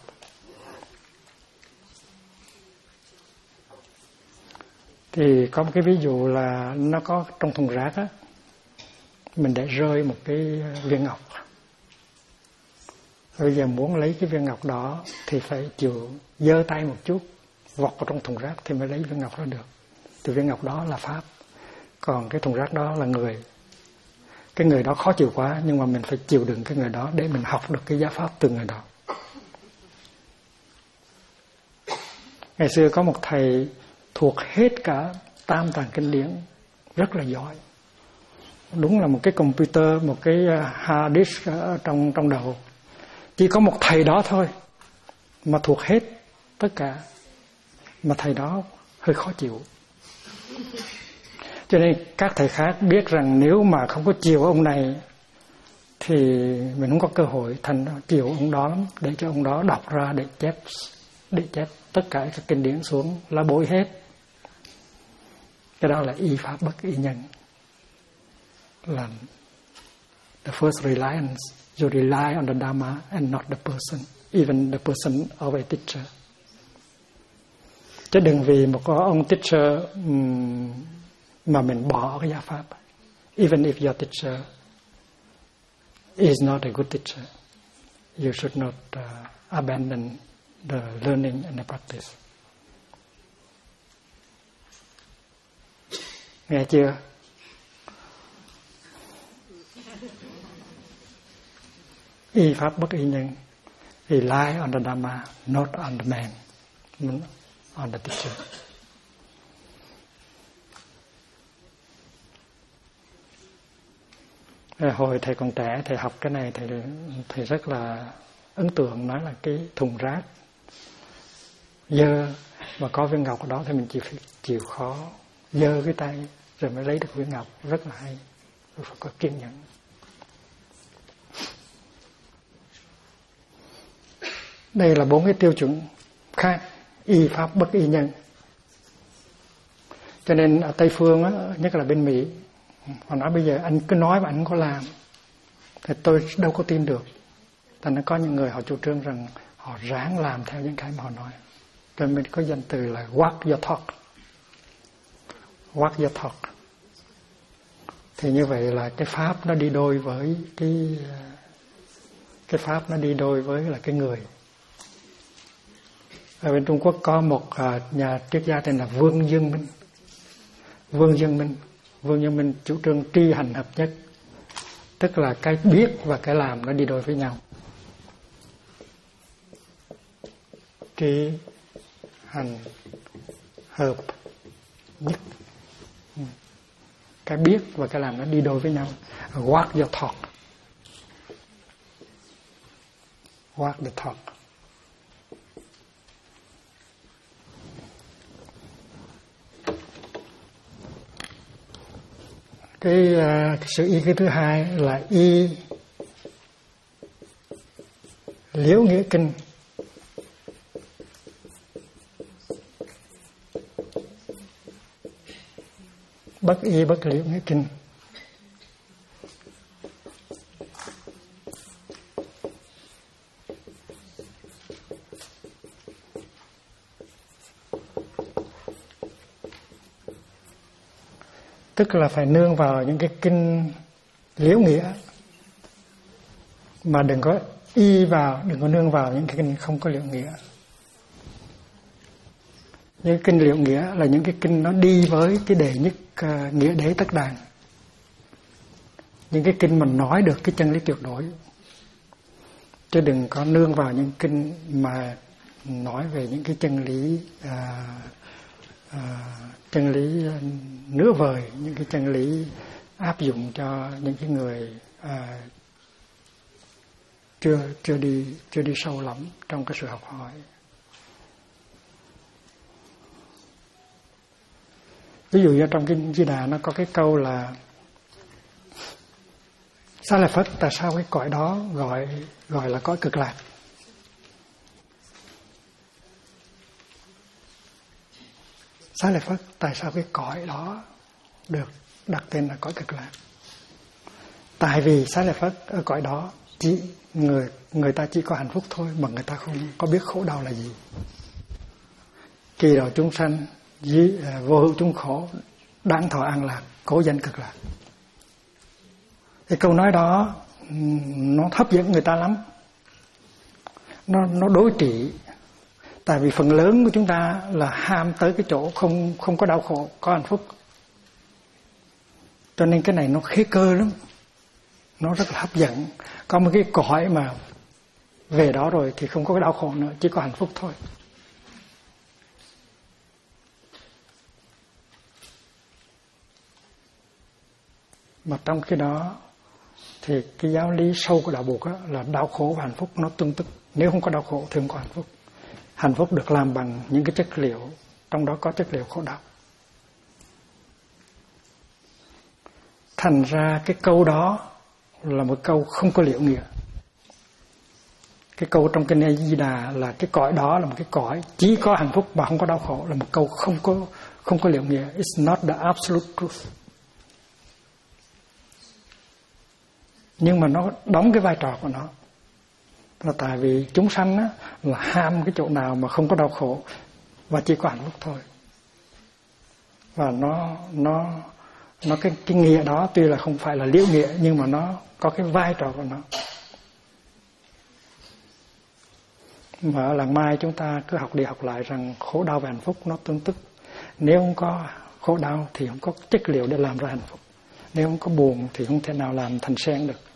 [SPEAKER 1] Thì có một cái ví dụ là nó có trong thùng rác á, mình để rơi một cái viên ngọc. Bây giờ muốn lấy cái viên ngọc đó thì phải chịu giơ tay một chút, vọt vào trong thùng rác thì mới lấy viên ngọc đó được. Thì viên ngọc đó là Pháp, còn cái thùng rác đó là người. Cái người đó khó chịu quá, nhưng mà mình phải chịu đựng cái người đó để mình học được cái giáo pháp từ người đó. Ngày xưa có một thầy thuộc hết cả tam tạng kinh điển, rất là giỏi. Đúng là một cái computer, một cái hard disk ở trong đầu. Chỉ có một thầy đó thôi mà thuộc hết tất cả, mà thầy đó hơi khó chịu. Cho nên các thầy khác biết rằng nếu mà không có chiều ông này thì mình không có cơ hội, thành chiều ông đó lắm, để cho ông đó đọc ra để chép tất cả các kinh điển xuống lá bối hết. Cái đó là y pháp bất y nhân, là the first reliance. You rely on the Dharma and not the person, even the person of a teacher. Chứ đừng vì một ông teacher mà mình bỏ cái giáo pháp. Even if your teacher is not a good teacher, you should not abandon the learning and the practice. Nghe chưa? Y pháp bất y nhân. Rely on the Dharma, not on the man, on the teacher. Hồi thầy còn trẻ, thầy học cái này, thầy rất là ấn tượng, nói là cái thùng rác dơ Và có viên ngọc ở đó thì mình chỉ phải chịu khó giơ cái tay rồi mới lấy được viên ngọc, rất là hay. Rồi phải có kiên nhẫn. Đây là 4 cái tiêu chuẩn khác, y pháp bất y nhân. Cho nên ở Tây Phương á, nhất là bên Mỹ, họ nói bây giờ anh cứ nói mà anh không có làm thì tôi đâu có tin được. Thành ra có những người họ chủ trương rằng họ ráng làm theo những cái mà họ nói. Rồi mình có danh từ là walk your talk. Walk your talk. Thì như vậy là cái pháp nó đi đôi với cái pháp nó đi đôi với là cái người. Ở bên Trung Quốc có một nhà triết gia tên là Vương Dương Minh. Vương Dương Minh chủ trương tri hành hợp nhất, tức là cái biết và cái làm nó đi đôi với nhau. Tri hành hợp nhất, cái biết và cái làm nó đi đôi với nhau. Walk your talk. Walk the talk. Cái sự y cái thứ hai là y Liễu Nghĩa Kinh. Bất y bất Liễu Nghĩa Kinh. Tức là phải nương vào những cái kinh liễu nghĩa, mà đừng có y vào, đừng có nương vào những cái kinh không có liễu nghĩa. Những kinh liễu nghĩa là những cái kinh nó đi với cái đệ nhất nghĩa đế tất đàn. Những cái kinh mà nói được cái chân lý tuyệt đối. Chứ đừng có nương vào những kinh mà nói về những cái chân lý nửa vời, những cái chân lý áp dụng cho những cái người chưa đi sâu lắm trong cái sự học hỏi. Ví dụ như trong kinh Di Đà nó có cái câu là Xá Lợi Phất, tại sao cái cõi đó gọi là cõi cực lạc? Xá Lợi Phất, tại sao cái cõi đó được đặt tên là cõi cực lạc? Tại vì Xá Lợi Phất ở cõi đó chỉ người ta chỉ có hạnh phúc thôi, mà người ta không có biết khổ đau là gì. Kỳ đạo chúng sanh vô hữu chúng khổ, đáng thọ an lạc, cố danh cực lạc. Cái câu nói đó nó hấp dẫn người ta lắm. Nó đối trị. Tại vì phần lớn của chúng ta là ham tới cái chỗ không có đau khổ, có hạnh phúc. Cho nên cái này nó khế cơ lắm. Nó rất là hấp dẫn. Có một cái cõi mà về đó rồi thì không có cái đau khổ nữa, chỉ có hạnh phúc thôi. Mà trong khi đó thì cái giáo lý sâu của đạo Bụt là đau khổ và hạnh phúc nó tương tức. Nếu không có đau khổ thì không có hạnh phúc. Hạnh phúc được làm bằng những cái chất liệu, trong đó có chất liệu khổ đau. Thành ra cái câu đó là một câu không có liễu nghĩa. Cái câu trong kinh A Di Đà là cái cõi đó là một cái cõi chỉ có hạnh phúc mà không có đau khổ, là một câu không có liễu nghĩa. It's not the absolute truth. Nhưng mà nó đóng cái vai trò của nó. Là tại vì chúng sanh á, là ham cái chỗ nào mà không có đau khổ và chỉ có hạnh phúc thôi. Và nó cái nghĩa đó tuy là không phải là liễu nghĩa, nhưng mà nó có cái vai trò của nó. Mà ở làng Mai chúng ta cứ học đi học lại rằng khổ đau và hạnh phúc nó tương tức. Nếu không có khổ đau thì không có chất liệu để làm ra hạnh phúc. Nếu không có buồn thì không thể nào làm thành sen được.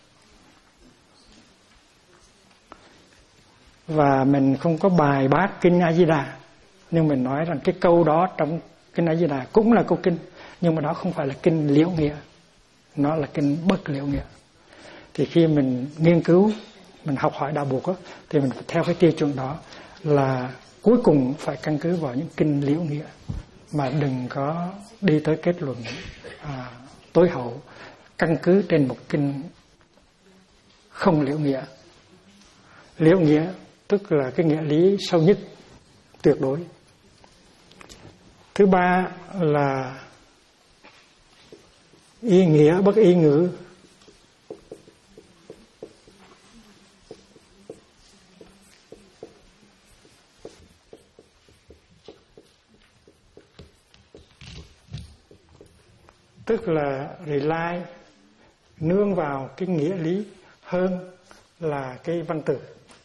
[SPEAKER 1] Và mình không có bài bác kinh A Di Đà, nhưng mình nói rằng cái câu đó trong kinh A Di Đà cũng là câu kinh, nhưng mà đó không phải là kinh liễu nghĩa, nó là kinh bất liễu nghĩa. Thì khi mình nghiên cứu, mình học hỏi đạo Bụt thì mình phải theo cái tiêu chuẩn đó, là cuối cùng phải căn cứ vào những kinh liễu nghĩa, mà đừng có đi tới kết luận tối hậu căn cứ trên một kinh không liễu nghĩa. Liễu nghĩa tức là cái nghĩa lý sâu nhất, tuyệt đối. Thứ ba là ý nghĩa bất ý ngữ. Tức là rely, nương vào cái nghĩa lý hơn là cái văn từ.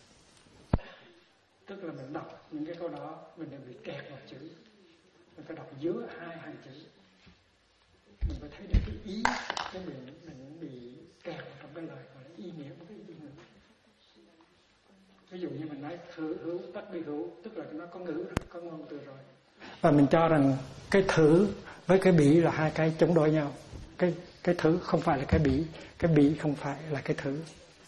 [SPEAKER 1] Tức là mình đọc những cái câu đó mình đừng bị kẹt vào chữ, mình phải đọc giữa hai hàng chữ, mình phải thấy được cái ý, cái mình bị kẹt vào trong cái lời gọi là ý nghĩa của cái ý ngữ. Ví dụ như mình nói thử hữu tất bi hữu, tức là nó có ngữ rồi, có ngôn từ rồi, và mình cho rằng cái thử với cái bỉ là hai cái chống đối nhau. Cái thử không phải là cái bỉ không phải là cái thử.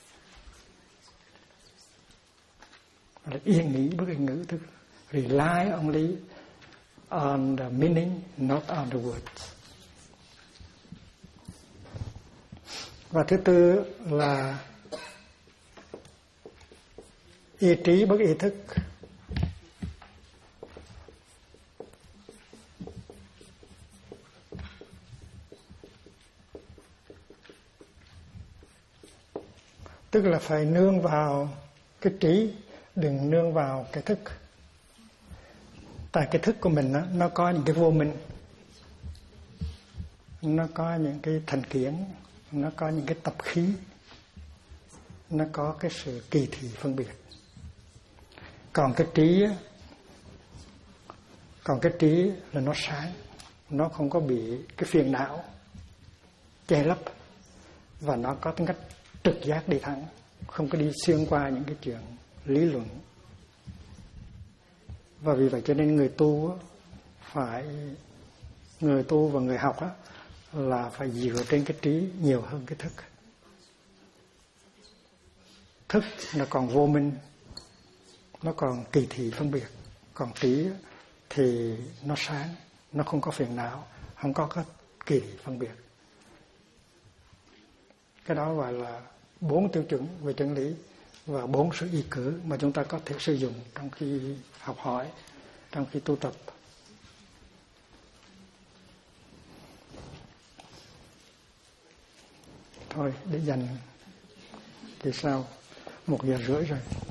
[SPEAKER 1] Là yên nghĩ bất yên ngữ, tức rely only on the meaning, not on the words. Và thứ tư là ý trí bất ý thức. Tức là phải nương vào cái trí, đừng nương vào cái thức. Tại cái thức của mình nó có những cái vô minh, nó có những cái thành kiến, nó có những cái tập khí, nó có cái sự kỳ thị phân biệt. Còn cái trí là nó sáng, nó không có bị cái phiền não che lấp, và nó có tính cách trực giác đi thẳng, không có đi xuyên qua những cái chuyện lý luận. Và vì vậy cho nên người tu và người học là phải dựa trên cái trí nhiều hơn cái thức. Thức nó còn vô minh, nó còn kỳ thị phân biệt, còn trí thì nó sáng, nó không có phiền não, không có kỳ thị phân biệt. Cái đó gọi là 4 tiêu chuẩn về chân lý và 4 sự y cử mà chúng ta có thể sử dụng trong khi học hỏi, trong khi tu tập. Thôi để dành thì sao 1 giờ rưỡi rồi.